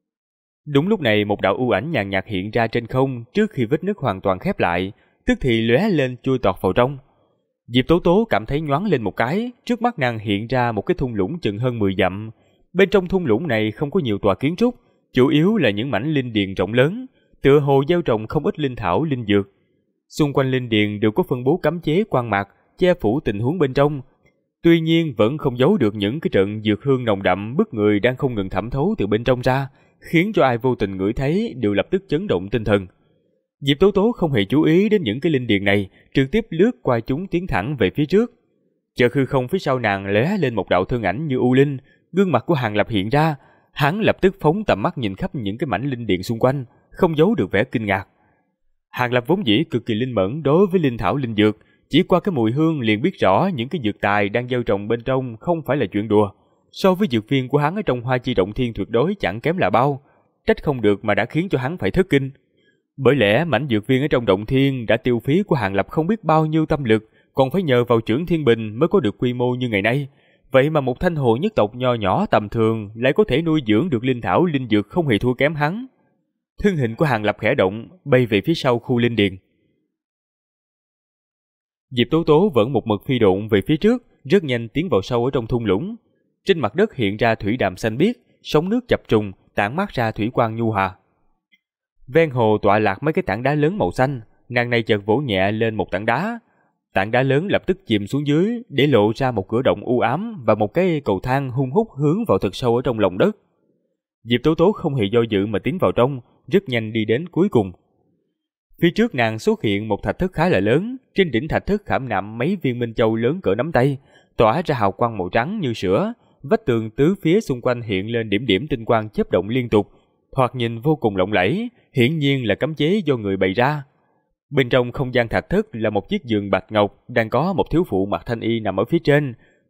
Đúng lúc này một đạo u ảnh nhàn nhạt hiện ra trên không trước khi vết nứt hoàn toàn khép lại, tức thì lóe lên chui tọt vào trong. Diệp Tố Tố cảm thấy nhoáng lên một cái, trước mắt nàng hiện ra một cái thung lũng chừng hơn 10 dặm. Bên trong thung lũng này không có nhiều tòa kiến trúc, chủ yếu là những mảnh linh điền rộng lớn, tựa hồ gieo trồng không ít linh thảo linh dược. Xung quanh linh điền đều có phân bố cấm chế quan mạc, che phủ tình huống bên trong. Tuy nhiên vẫn không giấu được những cái trận dược hương nồng đậm bức người đang không ngừng thẩm thấu từ bên trong ra, khiến cho ai vô tình ngửi thấy đều lập tức chấn động tinh thần. Diệp Tố Tố không hề chú ý đến những cái linh điền này, trực tiếp lướt qua chúng tiến thẳng về phía trước. Chợt hư không phía sau nàng lóe lên một đạo thân ảnh như u linh, gương mặt của Hàng Lập hiện ra, hắn lập tức phóng tầm mắt nhìn khắp những cái mảnh linh điền xung quanh, không giấu được vẻ kinh ngạc. Hàng Lập vốn dĩ cực kỳ linh mẫn đối với linh thảo linh dược, chỉ qua cái mùi hương liền biết rõ những cái dược tài đang gieo trồng bên trong không phải là chuyện đùa. So với dược viên của hắn ở trong Hoa Chi Động Thiên tuyệt đối chẳng kém là bao, trách không được mà đã khiến cho hắn phải thất kinh. Bởi lẽ mảnh dược viên ở trong Động Thiên đã tiêu phí của Hàng Lập không biết bao nhiêu tâm lực, còn phải nhờ vào Trưởng Thiên Bình mới có được quy mô như ngày nay. Vậy mà một Thanh Hồ nhất tộc nho nhỏ tầm thường lại có thể nuôi dưỡng được linh thảo linh dược không hề thua kém hắn. Thân hình của Hàng Lập khẽ động, bay về phía sau khu linh điền. Diệp Tố Tố vẫn một mực phi độn về phía trước, rất nhanh tiến vào sâu ở trong thung lũng. Trên mặt đất hiện ra thủy đàm xanh biếc, sóng nước chập trùng, tản mát ra thủy quang nhu hòa. Ven hồ tọa lạc mấy cái tảng đá lớn màu xanh, nàng này chợt vỗ nhẹ lên một tảng đá lớn lập tức chìm xuống dưới, để lộ ra một cửa động u ám và một cái cầu thang hung hút hướng vào thật sâu ở trong lòng đất. Diệp Tố Tố không hề do dự mà tiến vào trong, rất nhanh đi đến cuối cùng. Phía trước nàng xuất hiện một thạch thất khá là lớn, trên đỉnh thạch thất khảm nạm mấy viên minh châu lớn cỡ nắm tay, tỏa ra hào quang màu trắng như sữa. Vách tường tứ phía xung quanh hiện lên điểm điểm tinh quang chớp động liên tục, thoạt nhìn vô cùng lộng lẫy, hiển nhiên là cấm chế do người bày ra. Bên trong không gian thạch thất là một chiếc giường bạch ngọc, đang có một thiếu phụ mặc thanh y nằm ở phía trên.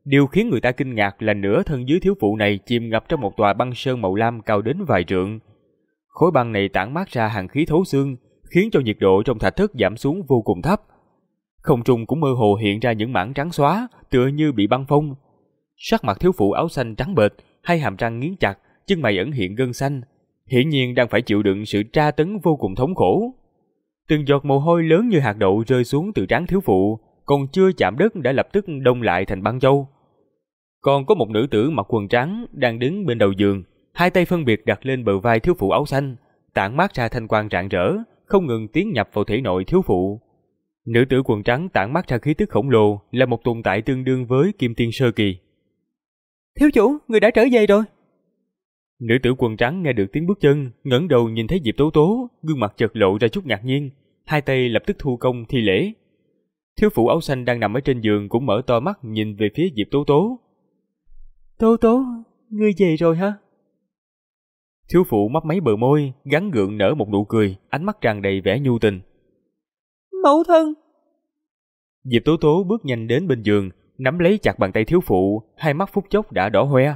Điều khiến người ta kinh ngạc là nửa thân dưới thiếu phụ này chìm ngập trong một tòa băng sơn màu lam cao đến vài trượng. Khối băng này tản mát ra hàn khí thấu xương, khiến cho nhiệt độ trong thạch thất giảm xuống vô cùng thấp. Không trung cũng mơ hồ hiện ra những mảng trắng xóa, tựa như bị băng phong. Sắc mặt thiếu phụ áo xanh trắng bệch, hai hàm răng nghiến chặt, chân mày ẩn hiện gân xanh, hiển nhiên đang phải chịu đựng sự tra tấn vô cùng thống khổ. Từng giọt mồ hôi lớn như hạt đậu rơi xuống từ trán thiếu phụ, còn chưa chạm đất đã lập tức đông lại thành băng châu. Còn có một nữ tử mặc quần trắng đang đứng bên đầu giường, hai tay phân biệt đặt lên bờ vai thiếu phụ áo xanh, tản mát ra thanh quang rạng rỡ, không ngừng tiến nhập vào thể nội thiếu phụ. Nữ tử quần trắng tản mát ra khí tức khổng lồ, là một tồn tại tương đương với Kim Tiên sơ kỳ. Thiếu chủ, người đã trở về rồi. Nữ tử quần trắng nghe được tiếng bước chân, ngẩng đầu nhìn thấy Diệp Tố Tố, gương mặt chợt lộ ra chút ngạc nhiên, hai tay lập tức thu công thi lễ. Thiếu phụ áo xanh đang nằm ở trên giường cũng mở to mắt nhìn về phía Diệp Tố Tố. Tố Tố, ngươi về rồi hả? Thiếu phụ mấp máy bờ môi, gắng gượng nở một nụ cười, ánh mắt tràn đầy vẻ nhu tình. Mẫu thân! Diệp Tố Tố bước nhanh đến bên giường, nắm lấy chặt bàn tay thiếu phụ, hai mắt phút chốc đã đỏ hoe.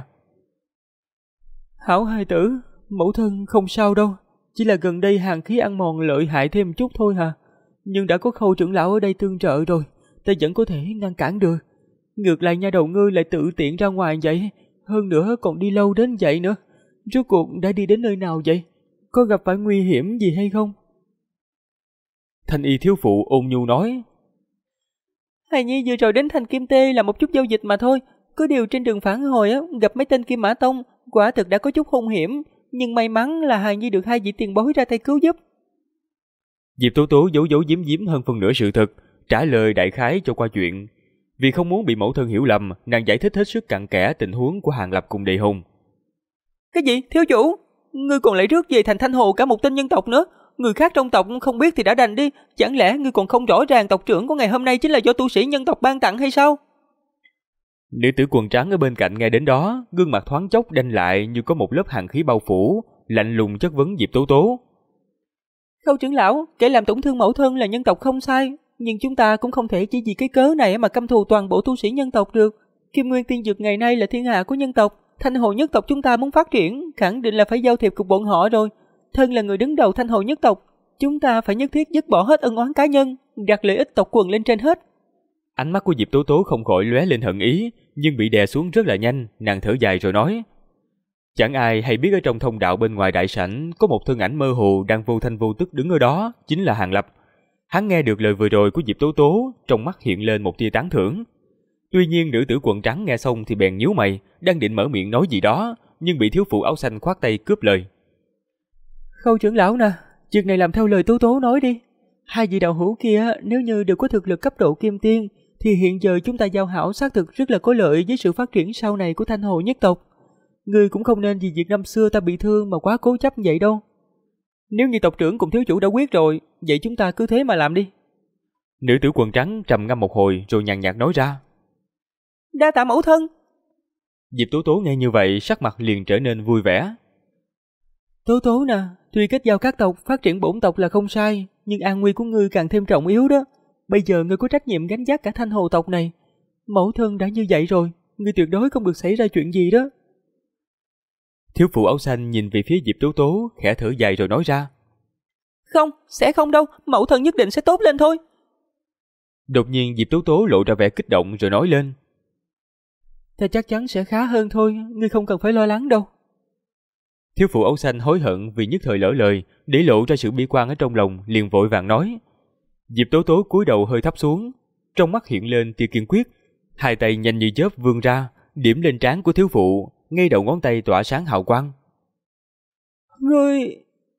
Hảo hài tử, mẫu thân không sao đâu, chỉ là gần đây hàn khí ăn mòn lợi hại thêm chút thôi hả? Nhưng đã có Khâu trưởng lão ở đây tương trợ rồi, ta vẫn có thể ngăn cản được. Ngược lại nha đầu ngươi lại tự tiện ra ngoài vậy, hơn nữa còn đi lâu đến vậy nữa. Rốt cuộc đã đi đến nơi nào vậy? Có gặp phải nguy hiểm gì hay không? Thanh y thiếu phụ ôn nhu nói. Hài nhi vừa rồi đến thành Kim Tê là một chút giao dịch mà thôi. Có điều trên đường phản hồi gặp mấy tên Kim Mã Tông, quả thực đã có chút hung hiểm. Nhưng may mắn là hài nhi được hai vị tiền bối ra tay cứu giúp. Diệp Tố Tố giấu giấu giếm giếm hơn phân nửa sự thật, trả lời đại khái cho qua chuyện. Vì không muốn bị mẫu thân hiểu lầm, nàng giải thích hết sức cặn kẽ tình huống của Hàng Lập cùng Đề Hùng. Cái gì, thiếu chủ? Ngươi còn lại rước về thành Thanh Hồ cả một tên nhân tộc nữa. Người khác trong tộc không biết thì đã đành đi. Chẳng lẽ ngươi còn không rõ ràng tộc trưởng của ngày hôm nay chính là do tu sĩ nhân tộc ban tặng hay sao? Nữ tử quần trắng ở bên cạnh nghe đến đó, gương mặt thoáng chốc đanh lại như có một lớp hàn khí bao phủ, lạnh lùng chất vấn Diệp Tố Tố. Khâu trưởng lão, kẻ làm tổn thương mẫu thân là nhân tộc không sai, nhưng chúng ta cũng không thể chỉ vì cái cớ này mà căm thù toàn bộ tu sĩ nhân tộc được. Kim Nguyên Tiên Dược ngày nay là thiên hạ của nhân tộc, Thanh Hồ nhất tộc chúng ta muốn phát triển, khẳng định là phải giao thiệp cùng bọn họ rồi. Thân là người đứng đầu Thanh Hồ nhất tộc, chúng ta phải nhất thiết dứt bỏ hết ân oán cá nhân, đặt lợi ích tộc quần lên trên hết. Ánh mắt của Diệp Tố Tố không khỏi lóe lên hận ý, nhưng bị đè xuống rất là nhanh, nàng thở dài rồi nói. Chẳng ai hay biết ở trong thông đạo bên ngoài đại sảnh có một thân ảnh mơ hồ đang vô thanh vô tức đứng ở đó, chính là Hàng Lập. Hắn nghe được lời vừa rồi của Diệp Tố Tố, trong mắt hiện lên một tia tán thưởng. Tuy nhiên nữ tử quần trắng nghe xong thì bèn nhíu mày, đang định mở miệng nói gì đó, nhưng bị thiếu phụ áo xanh khoát tay cướp lời. Khâu trưởng lão nè, chuyện này làm theo lời Tố Tố nói đi. Hai vị đạo hữu kia nếu như đều có thực lực cấp độ kim tiên, thì hiện giờ chúng ta giao hảo xác thực rất là có lợi với sự phát triển sau này của Thanh Hồ nhất tộc. Ngươi cũng không nên vì việc năm xưa ta bị thương mà quá cố chấp vậy đâu. Nếu như tộc trưởng cùng thiếu chủ đã quyết rồi, vậy chúng ta cứ thế mà làm đi. Nữ tử quần trắng trầm ngâm một hồi rồi nhàn nhạt nói ra. Đa tạ mẫu thân. Diệp Tố Tố nghe như vậy sắc mặt liền trở nên vui vẻ. Tố Tố nè, tuy kết giao các tộc phát triển bổn tộc là không sai, nhưng an nguy của ngươi càng thêm trọng yếu đó. Bây giờ ngươi có trách nhiệm gánh vác cả Thanh Hồ tộc này. Mẫu thân đã như vậy rồi, ngươi tuyệt đối không được xảy ra chuyện gì đó. Thiếu phụ áo xanh nhìn về phía Diệp Tố Tố, khẽ thở dài rồi nói ra. Không, sẽ không đâu, mẫu thân nhất định sẽ tốt lên thôi. Đột nhiên Diệp Tố Tố lộ ra vẻ kích động rồi nói lên. Ta chắc chắn sẽ khá hơn thôi, ngươi không cần phải lo lắng đâu. Thiếu phụ áo xanh hối hận vì nhất thời lỡ lời, để lộ ra sự bi quan ở trong lòng, liền vội vàng nói. Diệp Tố Tố cúi đầu hơi thấp xuống, trong mắt hiện lên tia kiên quyết, hai tay nhanh như chớp vươn ra, điểm lên trán của thiếu phụ, ngay đầu ngón tay tỏa sáng hào quang. Ngươi...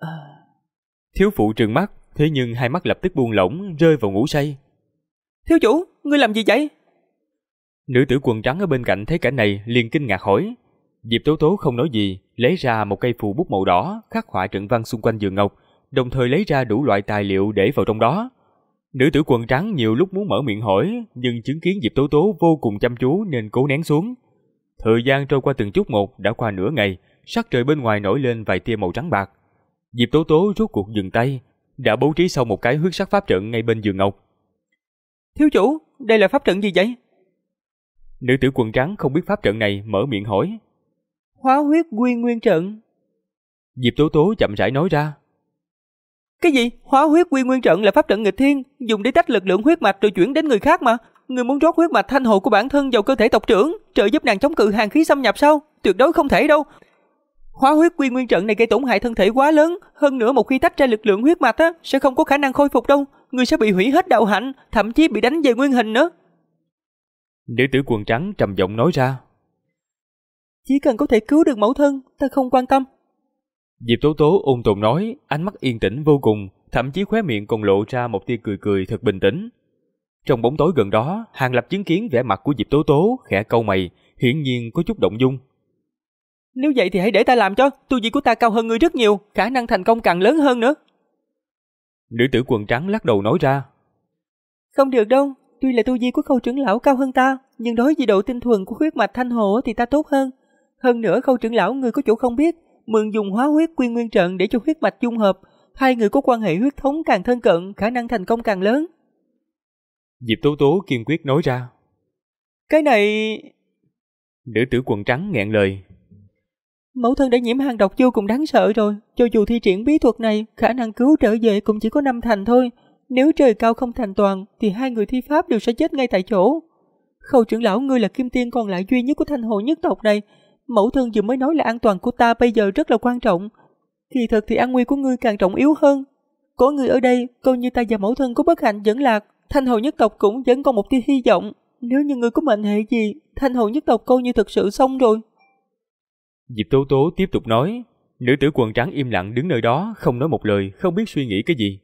Thiếu phụ trừng mắt, thế nhưng hai mắt lập tức buông lỏng, rơi vào ngủ say. Thiếu chủ, ngươi làm gì vậy? Nữ tử quần trắng ở bên cạnh thấy cảnh này liền kinh ngạc hỏi. Diệp Tố Tố không nói gì, lấy ra một cây phù bút màu đỏ, khắc họa trận văn xung quanh giường ngọc, đồng thời lấy ra đủ loại tài liệu để vào trong đó. Nữ tử quần trắng nhiều lúc muốn mở miệng hỏi, nhưng chứng kiến Diệp Tố Tố vô cùng chăm chú nên cố nén xuống. Thời gian trôi qua từng chút một, đã qua nửa ngày, sắc trời bên ngoài nổi lên vài tia màu trắng bạc. Diệp Tố Tố rốt cuộc dừng tay, đã bố trí xong một cái huyết sắc pháp trận ngay bên giường ngọc. Thiếu chủ, đây là pháp trận gì vậy? Nữ tử quần trắng không biết pháp trận này, mở miệng hỏi. Hóa huyết quy nguyên trận. Diệp Tố Tố chậm rãi nói ra. Cái gì? Hóa huyết quy nguyên trận là pháp trận nghịch thiên, dùng để tách lực lượng huyết mạch rồi chuyển đến người khác mà. Người muốn rót huyết mạch thanh hồ của bản thân vào cơ thể tộc trưởng, trợ giúp nàng chống cự hàn khí xâm nhập sao? Tuyệt đối không thể đâu. Hóa huyết quy nguyên trận này gây tổn hại thân thể quá lớn, hơn nữa một khi tách ra lực lượng huyết mạch sẽ không có khả năng khôi phục đâu, người sẽ bị hủy hết đạo hạnh, thậm chí bị đánh về nguyên hình nữa. Nữ tử quần trắng trầm giọng nói ra. Chỉ cần có thể cứu được mẫu thân, ta không quan tâm. Diệp Tố Tố ôn tồn nói, ánh mắt yên tĩnh vô cùng, thậm chí khóe miệng còn lộ ra một tia cười cười thật bình tĩnh. Trong bóng tối gần đó, Hàng Lập chứng kiến vẻ mặt của Diệp Tố Tố, khẽ cau mày, hiển nhiên có chút động dung. Nếu vậy thì hãy để ta làm cho, tu vi của ta cao hơn ngươi rất nhiều, khả năng thành công càng lớn hơn nữa. Nữ tử quần trắng lắc đầu nói ra. Không được đâu, tuy là tu vi của Khâu trưởng lão cao hơn ta, nhưng đối với độ tinh thuần của huyết mạch thanh hồ thì ta tốt hơn. Hơn nữa Khâu trưởng lão ngươi có chỗ không biết, mượn dùng hóa huyết quy nguyên trận để cho huyết mạch dung hợp, hai người có quan hệ huyết thống càng thân cận, khả năng thành công càng lớn. Diệp Tố Tố kiên quyết nói ra. Cái này... Nữ tử quần trắng nghẹn lời. Mẫu thân đã nhiễm hàn độc vô cùng đáng sợ rồi, cho dù thi triển bí thuật này, khả năng cứu trở về cũng chỉ có 5 thành thôi. Nếu trời cao không thành toàn, thì hai người thi pháp đều sẽ chết ngay tại chỗ. Khâu trưởng lão ngươi là kim tiên còn lại duy nhất của thanh hồ nhất tộc này. Mẫu thân vừa mới nói là an toàn của ta bây giờ rất là quan trọng. Kỳ thực thì an nguy của ngươi càng trọng yếu hơn. Có người ở đây, coi như ta và mẫu thân có bất hạnh dẫn lạc, thanh hồ nhất tộc cũng vẫn còn một tia hy vọng. Nếu như ngươi có mệnh hệ gì, thanh hồ nhất tộc coi như thực sự xong rồi. Diệp Tố Tố tiếp tục nói. Nữ tử quần trắng im lặng đứng nơi đó, không nói một lời, không biết suy nghĩ cái gì.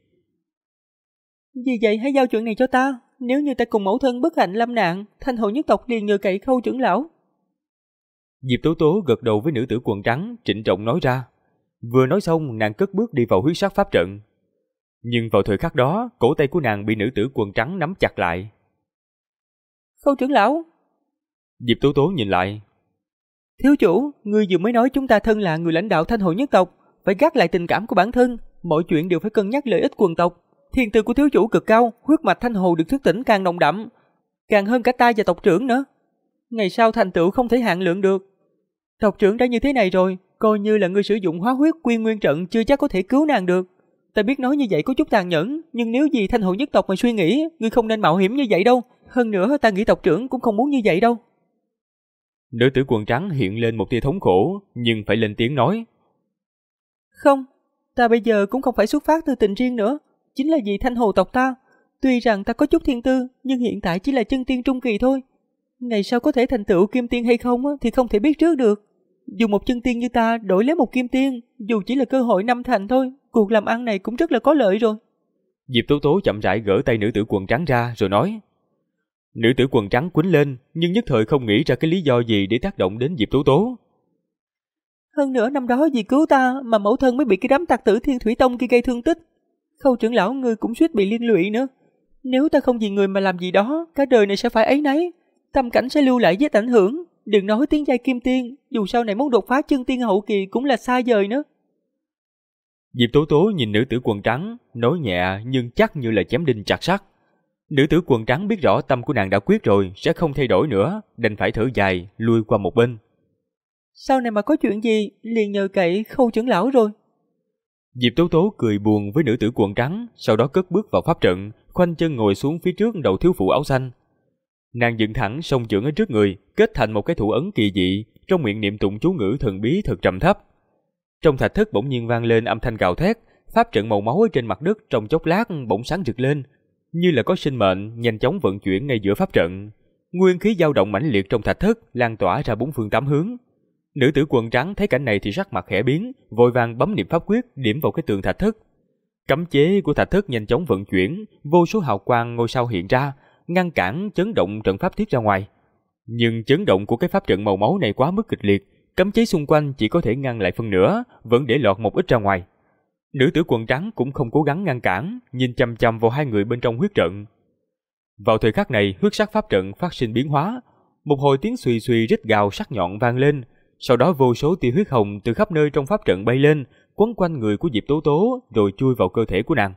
Vì vậy hãy giao chuyện này cho ta. Nếu như ta cùng mẫu thân bất hạnh lâm nạn, thanh hồ nhất tộc liền nhờ cậy Khâu trưởng lão. Diệp Tố Tố gật đầu với nữ tử quần trắng, trịnh trọng nói ra. Vừa nói xong, nàng cất bước đi vào huyết sắc pháp trận. Nhưng vào thời khắc đó, cổ tay của nàng bị nữ tử quần trắng nắm chặt lại. Khâu trưởng lão. Diệp Tố Tố nhìn lại. Thiếu chủ, ngươi vừa mới nói chúng ta thân là người lãnh đạo thanh hồ nhất tộc, phải gác lại tình cảm của bản thân, mọi chuyện đều phải cân nhắc lợi ích quần tộc. Thiên tư của thiếu chủ cực cao, huyết mạch thanh hồ được thức tỉnh càng nồng đậm, càng hơn cả ta và tộc trưởng nữa. Ngày sau thành tựu không thể hạn lượng được. Tộc trưởng đã như thế này rồi, coi như là ngươi sử dụng hóa huyết quy nguyên trận chưa chắc có thể cứu nàng được. Ta biết nói như vậy có chút tàn nhẫn, nhưng nếu vì thanh hồ nhất tộc mà suy nghĩ, ngươi không nên mạo hiểm như vậy đâu. Hơn nữa ta nghĩ tộc trưởng cũng không muốn như vậy đâu. Nữ tử quần trắng hiện lên một tia thống khổ, nhưng phải lên tiếng nói. Không, ta bây giờ cũng không phải xuất phát từ tình riêng nữa, chính là vì thanh hồ tộc ta. Tuy rằng ta có chút thiên tư, nhưng hiện tại chỉ là chân tiên trung kỳ thôi. Ngày sau có thể thành tựu kim tiên hay không thì không thể biết trước được. Dùng một chân tiên như ta đổi lấy một kim tiên, dù chỉ là cơ hội 5 thành thôi, cuộc làm ăn này cũng rất là có lợi rồi. Diệp Tố Tố chậm rãi gỡ tay nữ tử quần trắng ra rồi nói. Nữ tử quần trắng quýnh lên, nhưng nhất thời không nghĩ ra cái lý do gì để tác động đến Diệp Tố Tố. Hơn nữa năm đó vì cứu ta mà mẫu thân mới bị cái đám tặc tử Thiên Thủy Tông kia gây thương tích. Khâu trưởng lão ngươi cũng suýt bị liên lụy nữa. Nếu ta không vì người mà làm gì đó, cả đời này sẽ phải áy náy. Tâm cảnh sẽ lưu lại vết ảnh hưởng. Đừng nói tiến giai kim tiên, dù sau này muốn đột phá chân tiên hậu kỳ cũng là xa vời nữa. Diệp Tố Tố nhìn nữ tử quần trắng, nói nhẹ nhưng chắc như là chém đinh chặt sắt. Nữ tử quần trắng biết rõ tâm của nàng đã quyết rồi, sẽ không thay đổi nữa, đành phải thở dài, lui qua một bên. Sau này mà có chuyện gì, liền nhờ cậy Khâu trưởng lão rồi. Diệp Tố Tố cười buồn với nữ tử quần trắng, sau đó cất bước vào pháp trận, khoanh chân ngồi xuống phía trước đầu thiếu phụ áo xanh. Nàng dựng thẳng song chưởng ở trước người, kết thành một cái thủ ấn kỳ dị, trong miệng niệm tụng chú ngữ thần bí thật trầm thấp. Trong thạch thất bỗng nhiên vang lên âm thanh gào thét, pháp trận màu máu ở trên mặt đất trong chốc lát bỗng sáng rực lên, như là có sinh mệnh nhanh chóng vận chuyển ngay giữa pháp trận. Nguyên khí dao động mãnh liệt trong thạch thất lan tỏa ra bốn phương tám hướng. Nữ tử quần trắng thấy cảnh này thì sắc mặt khẽ biến, vội vàng bấm niệm pháp quyết điểm vào cái tường thạch thất. Cấm chế của thạch thất nhanh chóng vận chuyển, vô số hào quang ngôi sao hiện ra, ngăn cản chấn động trận pháp tiết ra ngoài. Nhưng chấn động của cái pháp trận màu máu này quá mức kịch liệt, cấm chế xung quanh chỉ có thể ngăn lại phân nửa, vẫn để lọt một ít ra ngoài. Nữ tử quần trắng cũng không cố gắng ngăn cản, nhìn chằm chằm vào hai người bên trong huyết trận. Vào thời khắc này, huyết sắc pháp trận phát sinh biến hóa, một hồi tiếng xùy xùy rít gào sắc nhọn vang lên, sau đó vô số tia huyết hồng từ khắp nơi trong pháp trận bay lên, quấn quanh người của Diệp Tố Tố rồi chui vào cơ thể của nàng.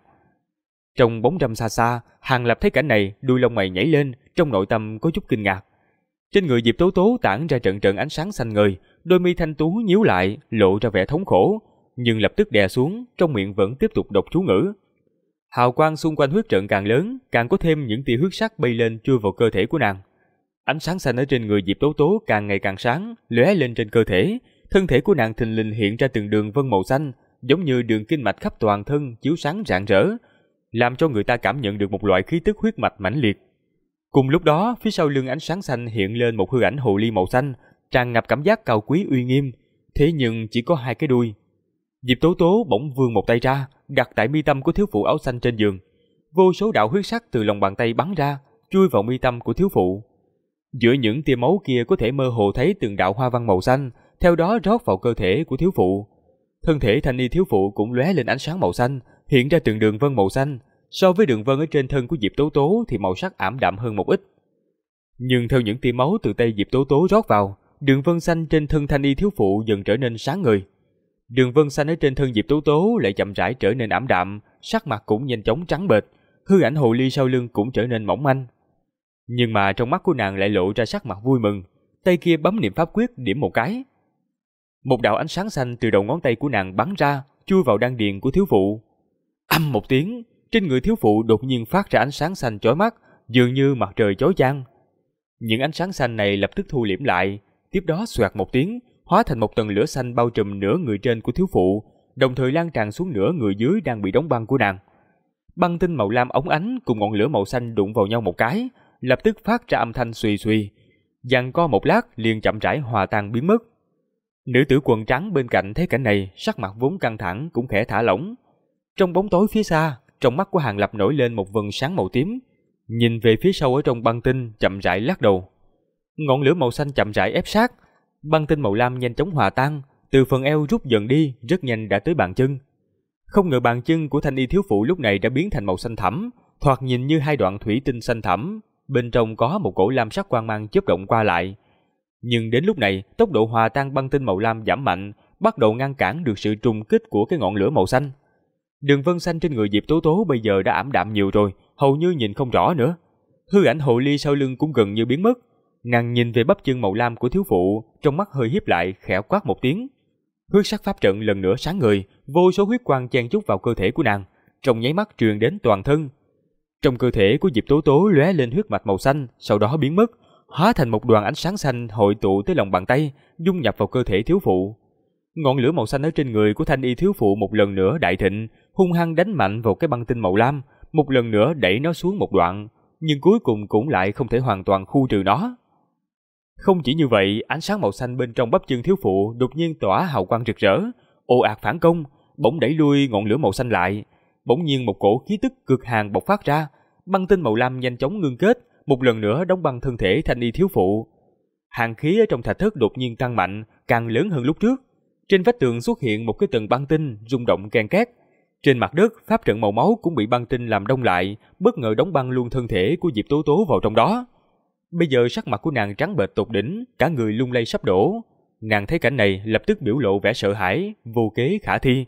Trong bóng râm xa xa, Hàng Lập thấy cảnh này, đuôi lông mày nhảy lên, trong nội tâm có chút kinh ngạc. Trên người Diệp Tố Tố tản ra trận trận ánh sáng xanh ngời, đôi mi thanh tú nhíu lại, lộ ra vẻ thống khổ, nhưng lập tức đè xuống, trong miệng vẫn tiếp tục đọc chú ngữ. Hào quang xung quanh huyết trận càng lớn, càng có thêm những tia huyết sắc bay lên chui vào cơ thể của nàng. Ánh sáng xanh ở trên người Diệp Tố Tố càng ngày càng sáng, lóe lên trên cơ thể, thân thể của nàng thình lình hiện ra từng đường vân màu xanh, giống như đường kinh mạch khắp toàn thân chiếu sáng rạng rỡ, làm cho người ta cảm nhận được một loại khí tức huyết mạch mãnh liệt. Cùng lúc đó, phía sau lưng ánh sáng xanh hiện lên một hư ảnh hồ ly màu xanh, tràn ngập cảm giác cao quý uy nghiêm, thế nhưng chỉ có 2 cái đuôi. Diệp Tố Tố bỗng vươn một tay ra, đặt tại mi tâm của thiếu phụ áo xanh trên giường. Vô số đạo huyết sắc từ lòng bàn tay bắn ra, chui vào mi tâm của thiếu phụ. Giữa những tia máu kia có thể mơ hồ thấy từng đạo hoa văn màu xanh, theo đó rót vào cơ thể của thiếu phụ. Thân thể thanh y thiếu phụ cũng lóe lên ánh sáng màu xanh, hiện ra từng đường vân màu xanh. So với đường vân ở trên thân của Diệp Tố Tố thì màu sắc ảm đạm hơn một ít. Nhưng theo những tia máu từ tay Diệp Tố Tố rót vào, đường vân xanh trên thân thanh y thiếu phụ dần trở nên sáng ngời. Đường vân xanh ở trên thân Diệp Tố Tố lại chậm rãi trở nên ảm đạm, sắc mặt cũng nhanh chóng trắng bệch, hư ảnh hồ ly sau lưng cũng trở nên mỏng manh. Nhưng mà trong mắt của nàng lại lộ ra sắc mặt vui mừng, tay kia bấm niệm pháp quyết điểm một cái. Một đạo ánh sáng xanh từ đầu ngón tay của nàng bắn ra, chui vào đan điền của thiếu phụ. Âm một tiếng, trên người thiếu phụ đột nhiên phát ra ánh sáng xanh chói mắt, dường như mặt trời chói chang. Những ánh sáng xanh này lập tức thu liễm lại, tiếp đó xoẹt một tiếng, hóa thành một tầng lửa xanh bao trùm nửa người trên của thiếu phụ, đồng thời lan tràn xuống nửa người dưới đang bị đóng băng của nàng. Băng tinh màu lam óng ánh cùng ngọn lửa màu xanh đụng vào nhau một cái, lập tức phát ra âm thanh suy suy. Giằng co một lát liền chậm rãi hòa tan biến mất. Nữ tử quần trắng bên cạnh thấy cảnh này, sắc mặt vốn căng thẳng cũng khẽ thả lỏng. Trong bóng tối phía xa, trong mắt của Hàng Lập nổi lên một vầng sáng màu tím, nhìn về phía sau ở trong băng tinh, chậm rãi lắc đầu. Ngọn lửa màu xanh chậm rãi ép sát, băng tinh màu lam nhanh chóng hòa tan, từ phần eo rút dần đi, rất nhanh đã tới bàn chân. Không ngờ bàn chân của thanh y thiếu phụ lúc này đã biến thành màu xanh thẳm, thoạt nhìn như 2 đoạn thủy tinh xanh thẳm, bên trong có một cổ lam sắc quang mang chớp động qua lại. Nhưng đến lúc này, tốc độ hòa tan băng tinh màu lam giảm mạnh, bắt đầu ngăn cản được sự trùng kích của cái ngọn lửa màu xanh. Đường vân xanh trên người Diệp Tố Tố bây giờ đã ảm đạm nhiều rồi, hầu như nhìn không rõ nữa. Hư ảnh hồ ly sau lưng cũng gần như biến mất. Nàng nhìn về bắp chân màu lam của thiếu phụ, trong mắt hơi híp lại, khẽ quát một tiếng. Huyết sắc pháp trận lần nữa sáng ngời, vô số huyết quang chen chúc vào cơ thể của nàng, trong nháy mắt truyền đến toàn thân. Trong cơ thể của Diệp Tố Tố lóe lên huyết mạch màu xanh, sau đó biến mất, hóa thành một đoàn ánh sáng xanh hội tụ tới lòng bàn tay, dung nhập vào cơ thể thiếu phụ. Ngọn lửa màu xanh ở trên người của thanh y thiếu phụ một lần nữa đại thịnh, hung hăng đánh mạnh vào cái băng tinh màu lam, một lần nữa đẩy nó xuống một đoạn, nhưng cuối cùng cũng lại không thể hoàn toàn khu trừ nó. Không chỉ như vậy, ánh sáng màu xanh bên trong bắp chân thiếu phụ đột nhiên tỏa hào quang rực rỡ, ồ ạt phản công, bỗng đẩy lui ngọn lửa màu xanh lại. Bỗng nhiên một cổ khí tức cực hàn bộc phát ra, băng tinh màu lam nhanh chóng ngưng kết, một lần nữa đóng băng thân thể thanh y thiếu phụ. Hàn khí ở trong thạch thất đột nhiên tăng mạnh, càng lớn hơn lúc trước. Trên vách tường xuất hiện một cái tầng băng tinh rung động ken két. Trên mặt đất, pháp trận màu máu cũng bị băng tinh làm đông lại, bất ngờ đóng băng luôn thân thể của Diệp Tố Tố vào trong đó. Bây giờ sắc mặt của nàng trắng bệch tột đỉnh, cả người lung lay sắp đổ. Nàng thấy cảnh này lập tức biểu lộ vẻ sợ hãi, vô kế khả thi.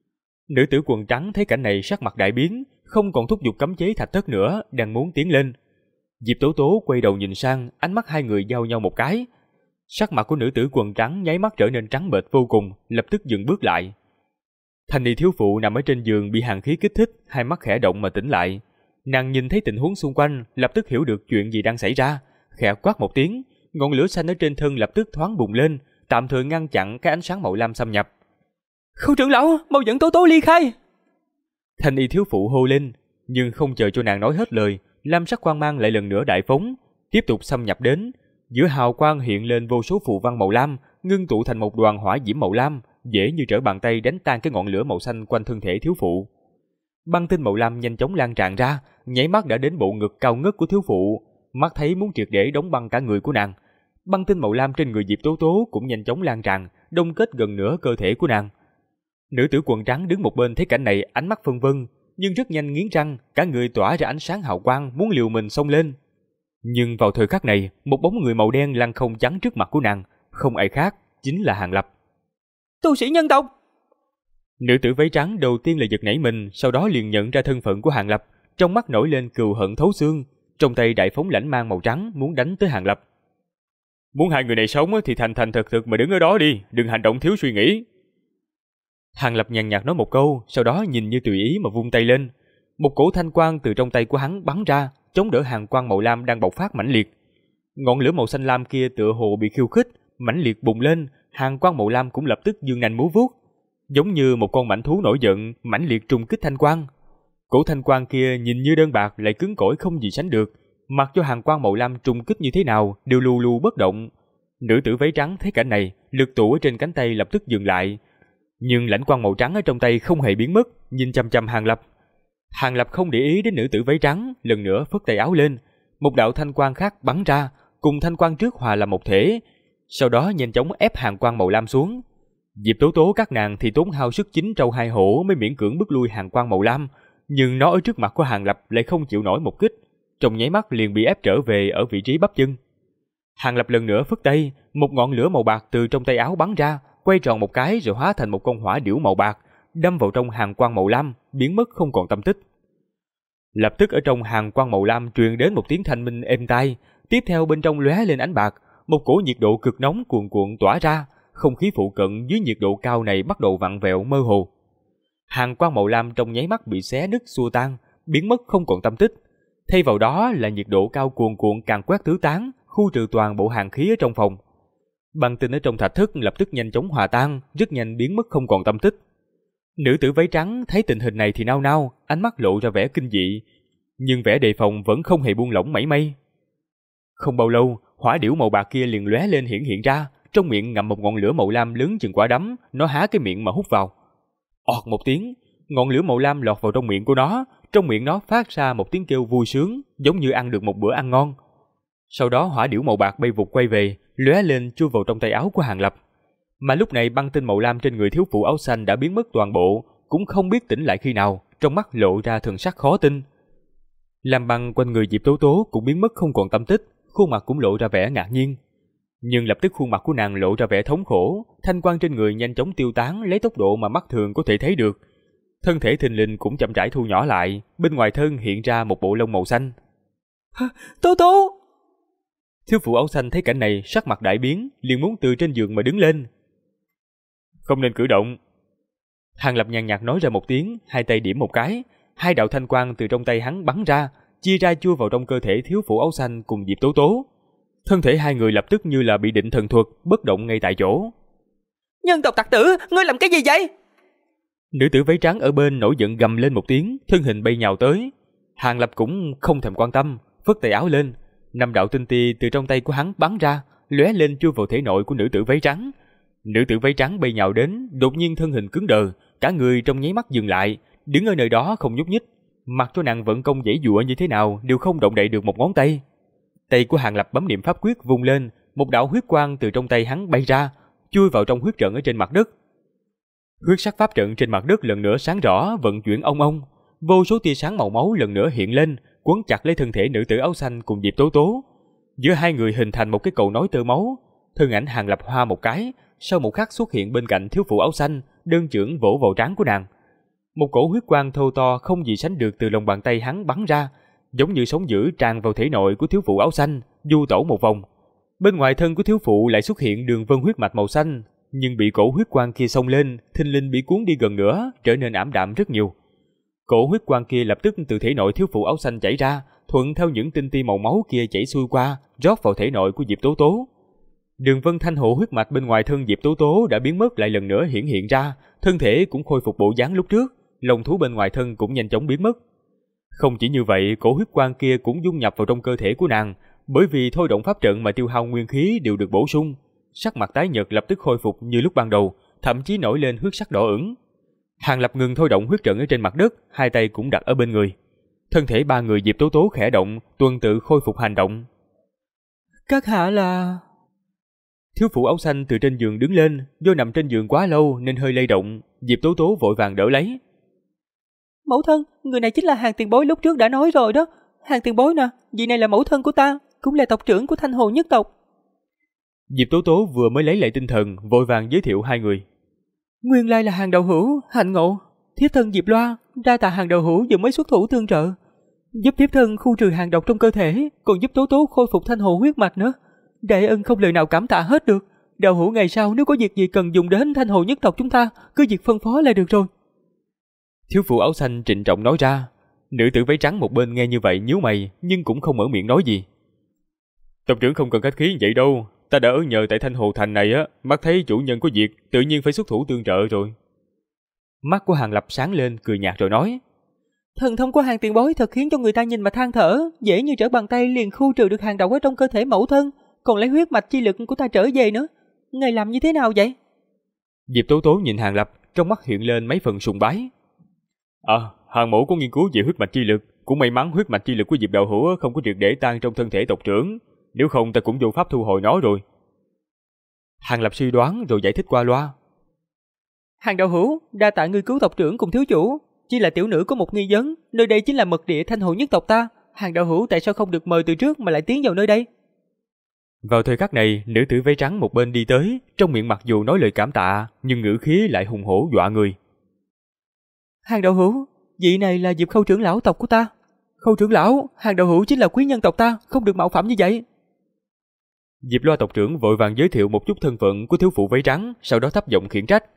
Nữ tử quần trắng thấy cảnh này sắc mặt đại biến, không còn thúc giục cấm chế thạch thất nữa, đang muốn tiến lên. Diệp Tố Tố quay đầu nhìn sang, ánh mắt hai người giao nhau một cái. Sắc mặt của nữ tử quần trắng nháy mắt trở nên trắng bệch vô cùng, lập tức dừng bước lại. Thanh y thiếu phụ nằm ở trên giường bị hàn khí kích thích, hai mắt khẽ động mà tỉnh lại. Nàng nhìn thấy tình huống xung quanh, lập tức hiểu được chuyện gì đang xảy ra, khẽ quát một tiếng, ngọn lửa xanh ở trên thân lập tức thoáng bùng lên, tạm thời ngăn chặn cái ánh sáng màu lam xâm nhập. Khâu trưởng lão, mau dẫn Tố Tố ly khai! Thanh y thiếu phụ hô lên, nhưng không chờ cho nàng nói hết lời, lam sắc quang mang lại lần nữa đại phóng, tiếp tục xâm nhập đến. Giữa hào quang hiện lên vô số phù văn màu lam, ngưng tụ thành một đoàn hỏa diễm màu lam, dễ như trở bàn tay đánh tan cái ngọn lửa màu xanh quanh thân thể thiếu phụ. Băng tinh màu lam nhanh chóng lan tràn ra, nháy mắt đã đến bộ ngực cao ngất của thiếu phụ, mắt thấy muốn triệt để đóng băng cả người của nàng. Băng tinh màu lam trên người Diệp Tố Tố cũng nhanh chóng lan tràn, đông kết gần nửa cơ thể của nàng. Nữ tử quần trắng đứng một bên thấy cảnh này, ánh mắt phân vân, nhưng rất nhanh nghiến răng, cả người tỏa ra ánh sáng hào quang, muốn liều mình xông lên. Nhưng vào thời khắc này, một bóng người màu đen lăng không chắn trước mặt của nàng, không ai khác, chính là Hàng Lập. Tu sĩ nhân tộc! Nữ tử váy trắng đầu tiên là giật nảy mình, sau đó liền nhận ra thân phận của Hàng Lập, trong mắt nổi lên cừu hận thấu xương, trong tay đại phóng lãnh mang màu trắng muốn đánh tới Hàng Lập. Muốn hai người này sống thì thành thành thật thật mà đứng ở đó đi, đừng hành động thiếu suy nghĩ. Hàng Lập nhàn nhạt nói một câu, sau đó nhìn như tùy ý mà vung tay lên. Một cổ thanh quang từ trong tay của hắn bắn ra, chống đỡ hàng quang màu lam đang bộc phát mãnh liệt. Ngọn lửa màu xanh lam kia tựa hồ bị khiêu khích, mãnh liệt bùng lên, hàng quang màu lam cũng lập tức giương nanh múa vuốt, giống như một con mãnh thú nổi giận, mãnh liệt trùng kích thanh quang. Cổ thanh quang kia nhìn như đơn bạc lại cứng cỏi không gì sánh được, mặc cho hàng quang màu lam trùng kích như thế nào đều lù lù bất động. Nữ tử váy trắng thấy cảnh này, lực tụ ở trên cánh tay lập tức dừng lại, nhưng lãnh quang màu trắng ở trong tay không hề biến mất, nhìn chằm chằm Hàng Lập. Hàng Lập không để ý đến nữ tử váy trắng, lần nữa phất tay áo lên, một đạo thanh quang khác bắn ra, cùng thanh quang trước hòa làm một thể, sau đó nhanh chóng ép hàng quang màu lam xuống. Diệp Tố Tố các nàng thì tốn hao sức chín trâu hai hổ mới miễn cưỡng bức lui hàng quang màu lam, nhưng nó ở trước mặt của Hàng Lập lại không chịu nổi một kích, trong nháy mắt liền bị ép trở về ở vị trí bắp chân. Hàng Lập lần nữa phất tay, một ngọn lửa màu bạc từ trong tay áo bắn ra, quay tròn một cái rồi hóa thành một con hỏa điểu màu bạc, đâm vào trong hàng quang màu lam, biến mất không còn tâm tích. Lập tức ở trong hàng quang màu lam truyền đến một tiếng thanh minh êm tai, tiếp theo bên trong lóe lên ánh bạc, một cổ nhiệt độ cực nóng cuồn cuộn tỏa ra, không khí phụ cận dưới nhiệt độ cao này bắt đầu vặn vẹo mơ hồ. Hàng quang màu lam trong nháy mắt bị xé nứt xua tan, biến mất không còn tâm tích. Thay vào đó là nhiệt độ cao cuồn cuộn càn quét tứ tán, khu trừ toàn bộ hàn khí ở trong phòng. Băng tinh ở trong thạch thất lập tức nhanh chóng hòa tan, rất nhanh biến mất không còn tâm tích. Nữ tử váy trắng thấy tình hình này thì nao nao, ánh mắt lộ ra vẻ kinh dị, nhưng vẻ đề phòng vẫn không hề buông lỏng mảy may. Không bao lâu, hỏa điểu màu bạc kia liền lóe lên hiện ra, trong miệng ngậm một ngọn lửa màu lam lớn chừng quả đấm, nó há cái miệng mà hút vào. Ọt một tiếng, ngọn lửa màu lam lọt vào trong miệng của nó, trong miệng nó phát ra một tiếng kêu vui sướng, giống như ăn được một bữa ăn ngon. Sau đó hỏa điểu màu bạc bay vụt quay về, lóe lên chui vào trong tay áo của Hàng Lập. Mà lúc này băng tinh màu lam trên người thiếu phụ áo xanh đã biến mất toàn bộ, cũng không biết tỉnh lại khi nào, trong mắt lộ ra thần sắc khó tin. Lam băng quanh người Diệp Tố Tố cũng biến mất không còn tâm tích, khuôn mặt cũng lộ ra vẻ ngạc nhiên. Nhưng lập tức khuôn mặt của nàng lộ ra vẻ thống khổ, thanh quang trên người nhanh chóng tiêu tán lấy tốc độ mà mắt thường có thể thấy được. Thân thể thình lình cũng chậm rãi thu nhỏ lại, bên ngoài thân hiện ra một bộ lông màu xanh. Tố Tố! Thiếu phụ áo xanh thấy cảnh này sắc mặt đại biến, liền muốn từ trên giường mà đứng lên. Không nên cử động. Hàng Lập nhàn nhạt nói ra một tiếng, hai tay điểm một cái, hai đạo thanh quang từ trong tay hắn bắn ra, chia ra chui vào trong cơ thể thiếu phụ áo xanh cùng Diệp Tố Tố. Thân thể hai người lập tức như là bị định thần thuật, bất động ngay tại chỗ. Nhân tộc tặc tử, ngươi làm cái gì vậy? Nữ tử váy trắng ở bên nổi giận gầm lên một tiếng, thân hình bay nhào tới. Hàng Lập cũng không thèm quan tâm, phất tay áo lên, 5 đạo tinh ti từ trong tay của hắn bắn ra, lóe lên chui vào thể nội của nữ tử váy trắng. Nữ tử váy trắng bay nhào đến, đột nhiên thân hình cứng đờ, cả người trong nháy mắt dừng lại, đứng ở nơi đó không nhúc nhích, mặc cho nàng vận công giãy giụa như thế nào đều không động đậy được một ngón tay. Tay của Hàng Lập bấm niệm pháp quyết vung lên, một đạo huyết quang từ trong tay hắn bay ra, chui vào trong huyết trận ở trên mặt đất. Huyết sắc pháp trận trên mặt đất lần nữa sáng rõ, vận chuyển ong ong, vô số tia sáng màu máu lần nữa hiện lên, quấn chặt lấy thân thể nữ tử áo xanh cùng Diệp Tố Tố. Giữa hai người hình thành một cái cầu nối tơ máu. Thân ảnh Hàng Lập hoa một cái, sau một khắc xuất hiện bên cạnh thiếu phụ áo xanh, đơn chưởng vỗ vào trán của nàng. Một cổ huyết quang thô to không gì sánh được từ lòng bàn tay hắn bắn ra, giống như sóng dữ tràn vào thể nội của thiếu phụ áo xanh, du tẩu một vòng. Bên ngoài thân của thiếu phụ lại xuất hiện đường vân huyết mạch màu xanh, nhưng bị cổ huyết quang kia xông lên, thình lình bị cuốn đi gần nữa, trở nên ảm đạm rất nhiều. Cổ huyết quang kia lập tức từ thể nội thiếu phụ áo xanh chảy ra, thuận theo những tinh ti màu máu kia chảy xuôi qua, rót vào thể nội của Diệp Tố Tố. Đường vân thanh hộ huyết mạch bên ngoài thân Diệp Tố Tố đã biến mất lại lần nữa hiện ra, thân thể cũng khôi phục bộ dáng lúc trước, lông thú bên ngoài thân cũng nhanh chóng biến mất. Không chỉ như vậy, cổ huyết quang kia cũng dung nhập vào trong cơ thể của nàng, bởi vì thôi động pháp trận mà tiêu hao nguyên khí đều được bổ sung. Sắc mặt tái nhợt lập tức khôi phục như lúc ban đầu, thậm chí nổi lên huyết sắc đỏ ửng. Hàng Lập ngừng thôi động huyết trận ở trên mặt đất, hai tay cũng đặt ở bên người. Thân thể ba người Diệp Tố Tố khẽ động, tuần tự khôi phục hành động. Các hạ là... Thiếu phụ áo xanh từ trên giường đứng lên, do nằm trên giường quá lâu nên hơi lay động, Diệp Tố Tố vội vàng đỡ lấy. Mẫu thân, người này chính là Hàng tiền bối lúc trước đã nói rồi đó. Hàng tiền bối nè, vị này là mẫu thân của ta, cũng là tộc trưởng của Thanh Hồ nhất tộc. Diệp Tố Tố vừa mới lấy lại tinh thần, vội vàng giới thiệu hai người. Nguyên lai là Hàng đạo hữu, hạnh ngộ. Thiếp thân Diệp Loa, đa tạ Hàng đạo hữu vừa mới xuất thủ tương trợ, giúp thiếp thân khu trừ hàng độc trong cơ thể, còn giúp Tố Tố khôi phục thanh hồ huyết mạch nữa. Đại ân không lời nào cảm tạ hết được. Đạo hữu ngày sau nếu có việc gì cần dùng đến Thanh Hồ nhất tộc chúng ta, cứ việc phân phó là được rồi. Thiếu phụ áo xanh trịnh trọng nói ra. Nữ tử váy trắng một bên nghe như vậy nhíu mày, nhưng cũng không mở miệng nói gì. Tộc trưởng không cần khách khí vậy đâu. Ta đã ở nhờ tại Thanh Hồ Thành này á, mắt thấy chủ nhân có việc, tự nhiên phải xuất thủ tương trợ rồi. Mắt của Hàng Lập sáng lên, cười nhạt rồi nói. Thần thông của Hàng tiền bối thật khiến cho người ta nhìn mà than thở, dễ như trở bàn tay liền khu trừ được hàng độc ở trong cơ thể mẫu thân, còn lấy huyết mạch chi lực của ta trở về nữa. Ngài làm như thế nào vậy? Diệp Tố Tố nhìn Hàng Lập, trong mắt hiện lên mấy phần sùng bái. Hàng mẫu có nghiên cứu về huyết mạch chi lực, cũng may mắn huyết mạch chi lực của Diệp đạo hữu không có triệt để tan trong thân thể tộc trưởng, nếu không ta cũng vô pháp thu hồi nó rồi. Hàng Lập suy đoán rồi giải thích qua loa. Hàng đạo hữu, đa tạ người cứu tộc trưởng cùng thiếu chủ, chỉ là tiểu nữ có một nghi vấn, nơi đây chính là mật địa Thanh Hồ nhất tộc ta, Hàng đạo hữu tại sao không được mời từ trước mà lại tiến vào nơi đây? Vào thời khắc này, nữ tử váy trắng một bên đi tới, trong miệng mặc dù nói lời cảm tạ, nhưng ngữ khí lại hùng hổ dọa người. Hàng đạo hữu, vị này là Diệp Khâu trưởng lão tộc của ta. Khâu trưởng lão, Hàng đạo hữu chính là quý nhân tộc ta, không được mạo phạm như vậy. Diệp Loa tộc trưởng vội vàng giới thiệu một chút thân phận của thiếu phụ váy trắng, sau đó thấp giọng khiển trách.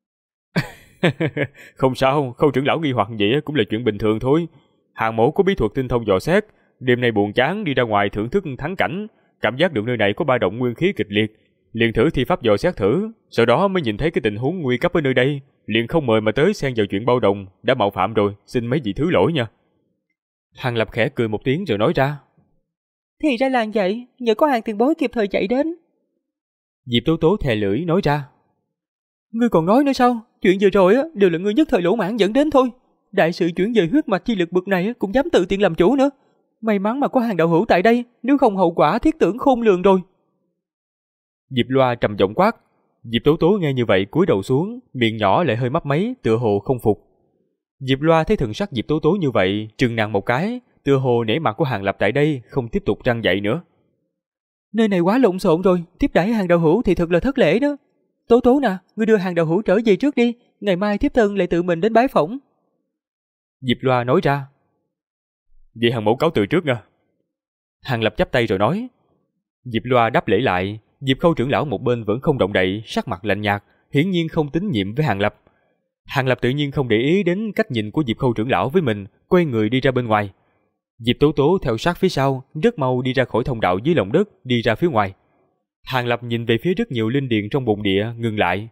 Không sao, Khâu trưởng lão nghi hoặc vậy cũng là chuyện bình thường thôi. Hàng mẫu có bí thuật tinh thông dò xét, đêm nay buồn chán đi ra ngoài thưởng thức thắng cảnh, cảm giác được nơi này có ba động nguyên khí kịch liệt, liền thử thi pháp dò xét thử, sau đó mới nhìn thấy cái tình huống nguy cấp ở nơi đây, liền không mời mà tới xen vào chuyện bao đồng, đã mạo phạm rồi, xin mấy vị thứ lỗi nha. Hàng Lập khẽ cười một tiếng rồi nói ra. Thì ra là vậy, nhờ có Hàng tiền bối kịp thời chạy đến. Diệp Tố Tố thè lưỡi nói ra. Ngươi còn nói nữa sao? Chuyện vừa rồi đều là ngươi nhất thời lỗ mãn dẫn đến thôi. Đại sự chuyển về huyết mạch chi lực bực này cũng dám tự tiện làm chủ nữa. May mắn mà có Hàng đạo hữu tại đây, nếu không hậu quả thiết tưởng khôn lường rồi. Diệp Loa trầm giọng quát. Diệp Tố Tố nghe như vậy cúi đầu xuống, miệng nhỏ lại hơi mấp máy, tựa hồ không phục. Diệp Loa thấy thần sắc Diệp Tố Tố như vậy, trừng nàng một cái, tựa hồ nể mặt của Hàng Lập tại đây, không tiếp tục răn dạy nữa. Nơi này quá lộn xộn rồi, tiếp đãi Hàng đạo hữu thì thật là thất lễ đó. Tố Tố nè, ngươi đưa Hàng đạo hữu trở về trước đi, ngày mai thiếp thân lại tự mình đến bái phỏng. Diệp Loa nói ra. Vậy Hàng mẫu cáo từ trước nha. Hàng Lập chắp tay rồi nói. Diệp Loa đáp lễ lại. Diệp Khâu trưởng lão một bên vẫn không động đậy, sắc mặt lạnh nhạt, hiển nhiên không tín nhiệm với Hàng Lập. Hàng Lập tự nhiên không để ý đến cách nhìn của Diệp Khâu trưởng lão với mình, quay người đi ra bên ngoài. Diệp Tố Tố theo sát phía sau, rất mau đi ra khỏi thông đạo dưới lòng đất, đi ra phía ngoài. Hàng Lập nhìn về phía rất nhiều linh điền trong bồn địa, ngừng lại.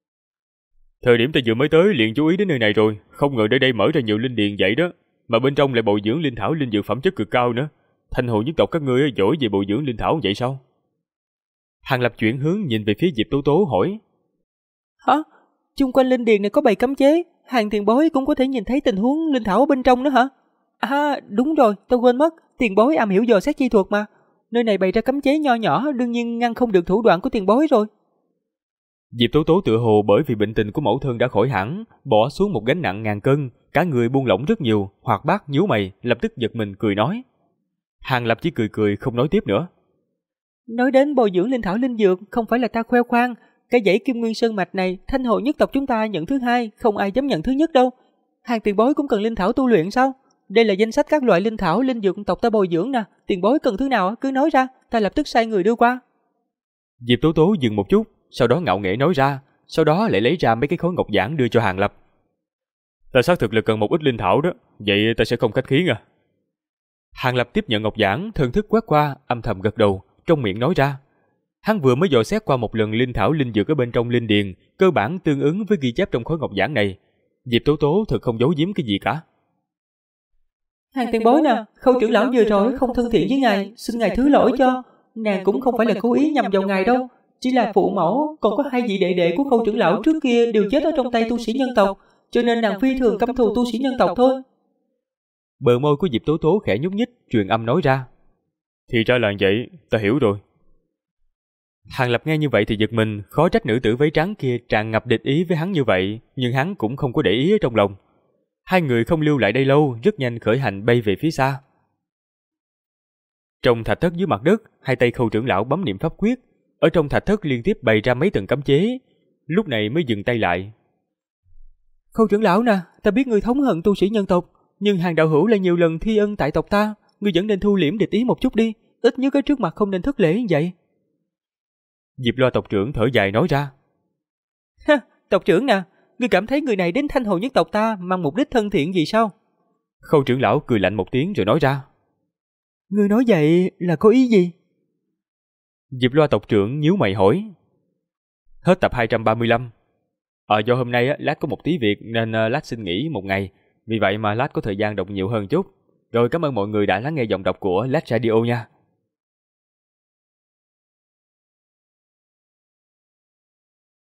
Thời điểm ta vừa mới tới liền chú ý đến nơi này rồi, không ngờ nơi đây mở ra nhiều linh điền vậy đó, mà bên trong lại bồi dưỡng linh thảo linh dược phẩm chất cực cao nữa. Thanh Hồ nhất tộc các ngươi giỏi về bồi dưỡng linh thảo vậy sao? Hàng Lập chuyển hướng nhìn về phía Diệp Tố Tố hỏi. Hả? Chung quanh linh điền này có bày cấm chế, Hàng tiền bối cũng có thể nhìn thấy tình huống linh thảo ở bên trong nữa hả? À đúng rồi, tôi quên mất, tiền bối am hiểu dò xét chi thuật mà. Nơi này bày ra cấm chế nho nhỏ, đương nhiên ngăn không được thủ đoạn của tiền bối rồi. Diệp Tố Tố tựa hồ bởi vì bệnh tình của mẫu thân đã khỏi hẳn, bỏ xuống một gánh nặng ngàn cân, cả người buông lỏng rất nhiều, hoạt bát nhíu mày, lập tức giật mình cười nói. Hàng Lập chỉ cười cười không nói tiếp nữa. Nói đến bồi dưỡng linh thảo linh dược, không phải là ta khoe khoang, cái dãy Kim Nguyên Sơn mạch này, Thanh Hồ nhất tộc chúng ta nhận thứ hai, không ai dám nhận thứ nhất đâu. Hàng tiền bối cũng cần linh thảo tu luyện sao? Đây là danh sách các loại linh thảo linh dược tộc ta bồi dưỡng nè, tiền bối cần thứ nào cứ nói ra, ta lập tức sai người đưa qua. Diệp Tố Tố dừng một chút, sau đó ngạo nghễ nói ra, sau đó lại lấy ra mấy cái khối ngọc giản đưa cho Hàng Lập. Ta xác thực là cần một ít linh thảo đó, vậy ta sẽ không khách khí nha. Hàng Lập tiếp nhận ngọc giản, thần thức quét qua, âm thầm gật đầu, trong miệng nói ra. Hắn vừa mới dò xét qua một lần linh thảo linh dược ở bên trong linh điền, cơ bản tương ứng với ghi chép trong khối ngọc giản này. Diệp Tố Tố thật không giấu giếm cái gì cả. Hàng tiền bối nè, Khâu trưởng lão vừa rồi không thân thiện với ngài, xin ngài thứ lỗi cho. Nàng cũng không phải là cố ý nhằm vào ngài đâu, chỉ là phụ mẫu, còn có hai vị đệ đệ của Khâu trưởng lão trước kia đều chết ở trong tay tu sĩ nhân tộc, cho nên nàng phi thường căm thù tu sĩ nhân tộc thôi. Bờ môi của Diệp Tố Tố khẽ nhúc nhích, truyền âm nói ra. Thì ra là vậy, ta hiểu rồi. Hàng Lập nghe như vậy thì giật mình, khó trách nữ tử váy trắng kia tràn ngập địch ý với hắn như vậy, nhưng hắn cũng không có để ý ở trong lòng. Hai người không lưu lại đây lâu, rất nhanh khởi hành bay về phía xa. Trong thạch thất dưới mặt đất, hai tay Khâu trưởng lão bấm niệm pháp quyết, ở trong thạch thất liên tiếp bày ra mấy tầng cấm chế, lúc này mới dừng tay lại. Khâu trưởng lão nè, ta biết người thống hận tu sĩ nhân tộc, nhưng Hàng đạo hữu lại nhiều lần thi ân tại tộc ta, ngươi vẫn nên thu liễm địch ý một chút đi, ít nhất ở trước mặt không nên thất lễ như vậy. Diệp Loa tộc trưởng thở dài nói ra. Ha, tộc trưởng nè, ngươi cảm thấy người này đến Thanh Hồ nhất tộc ta mang mục đích thân thiện gì sao? Khâu trưởng lão cười lạnh một tiếng rồi nói ra. Ngươi nói vậy là có ý gì? Diệp Loa tộc trưởng nhíu mày hỏi. Hết tập 235. Do hôm nay lát có một tí việc nên lát xin nghỉ một ngày. Vì vậy mà lát có thời gian đọc nhiều hơn chút. Rồi cảm ơn mọi người đã lắng nghe giọng đọc của Lát Radio nha.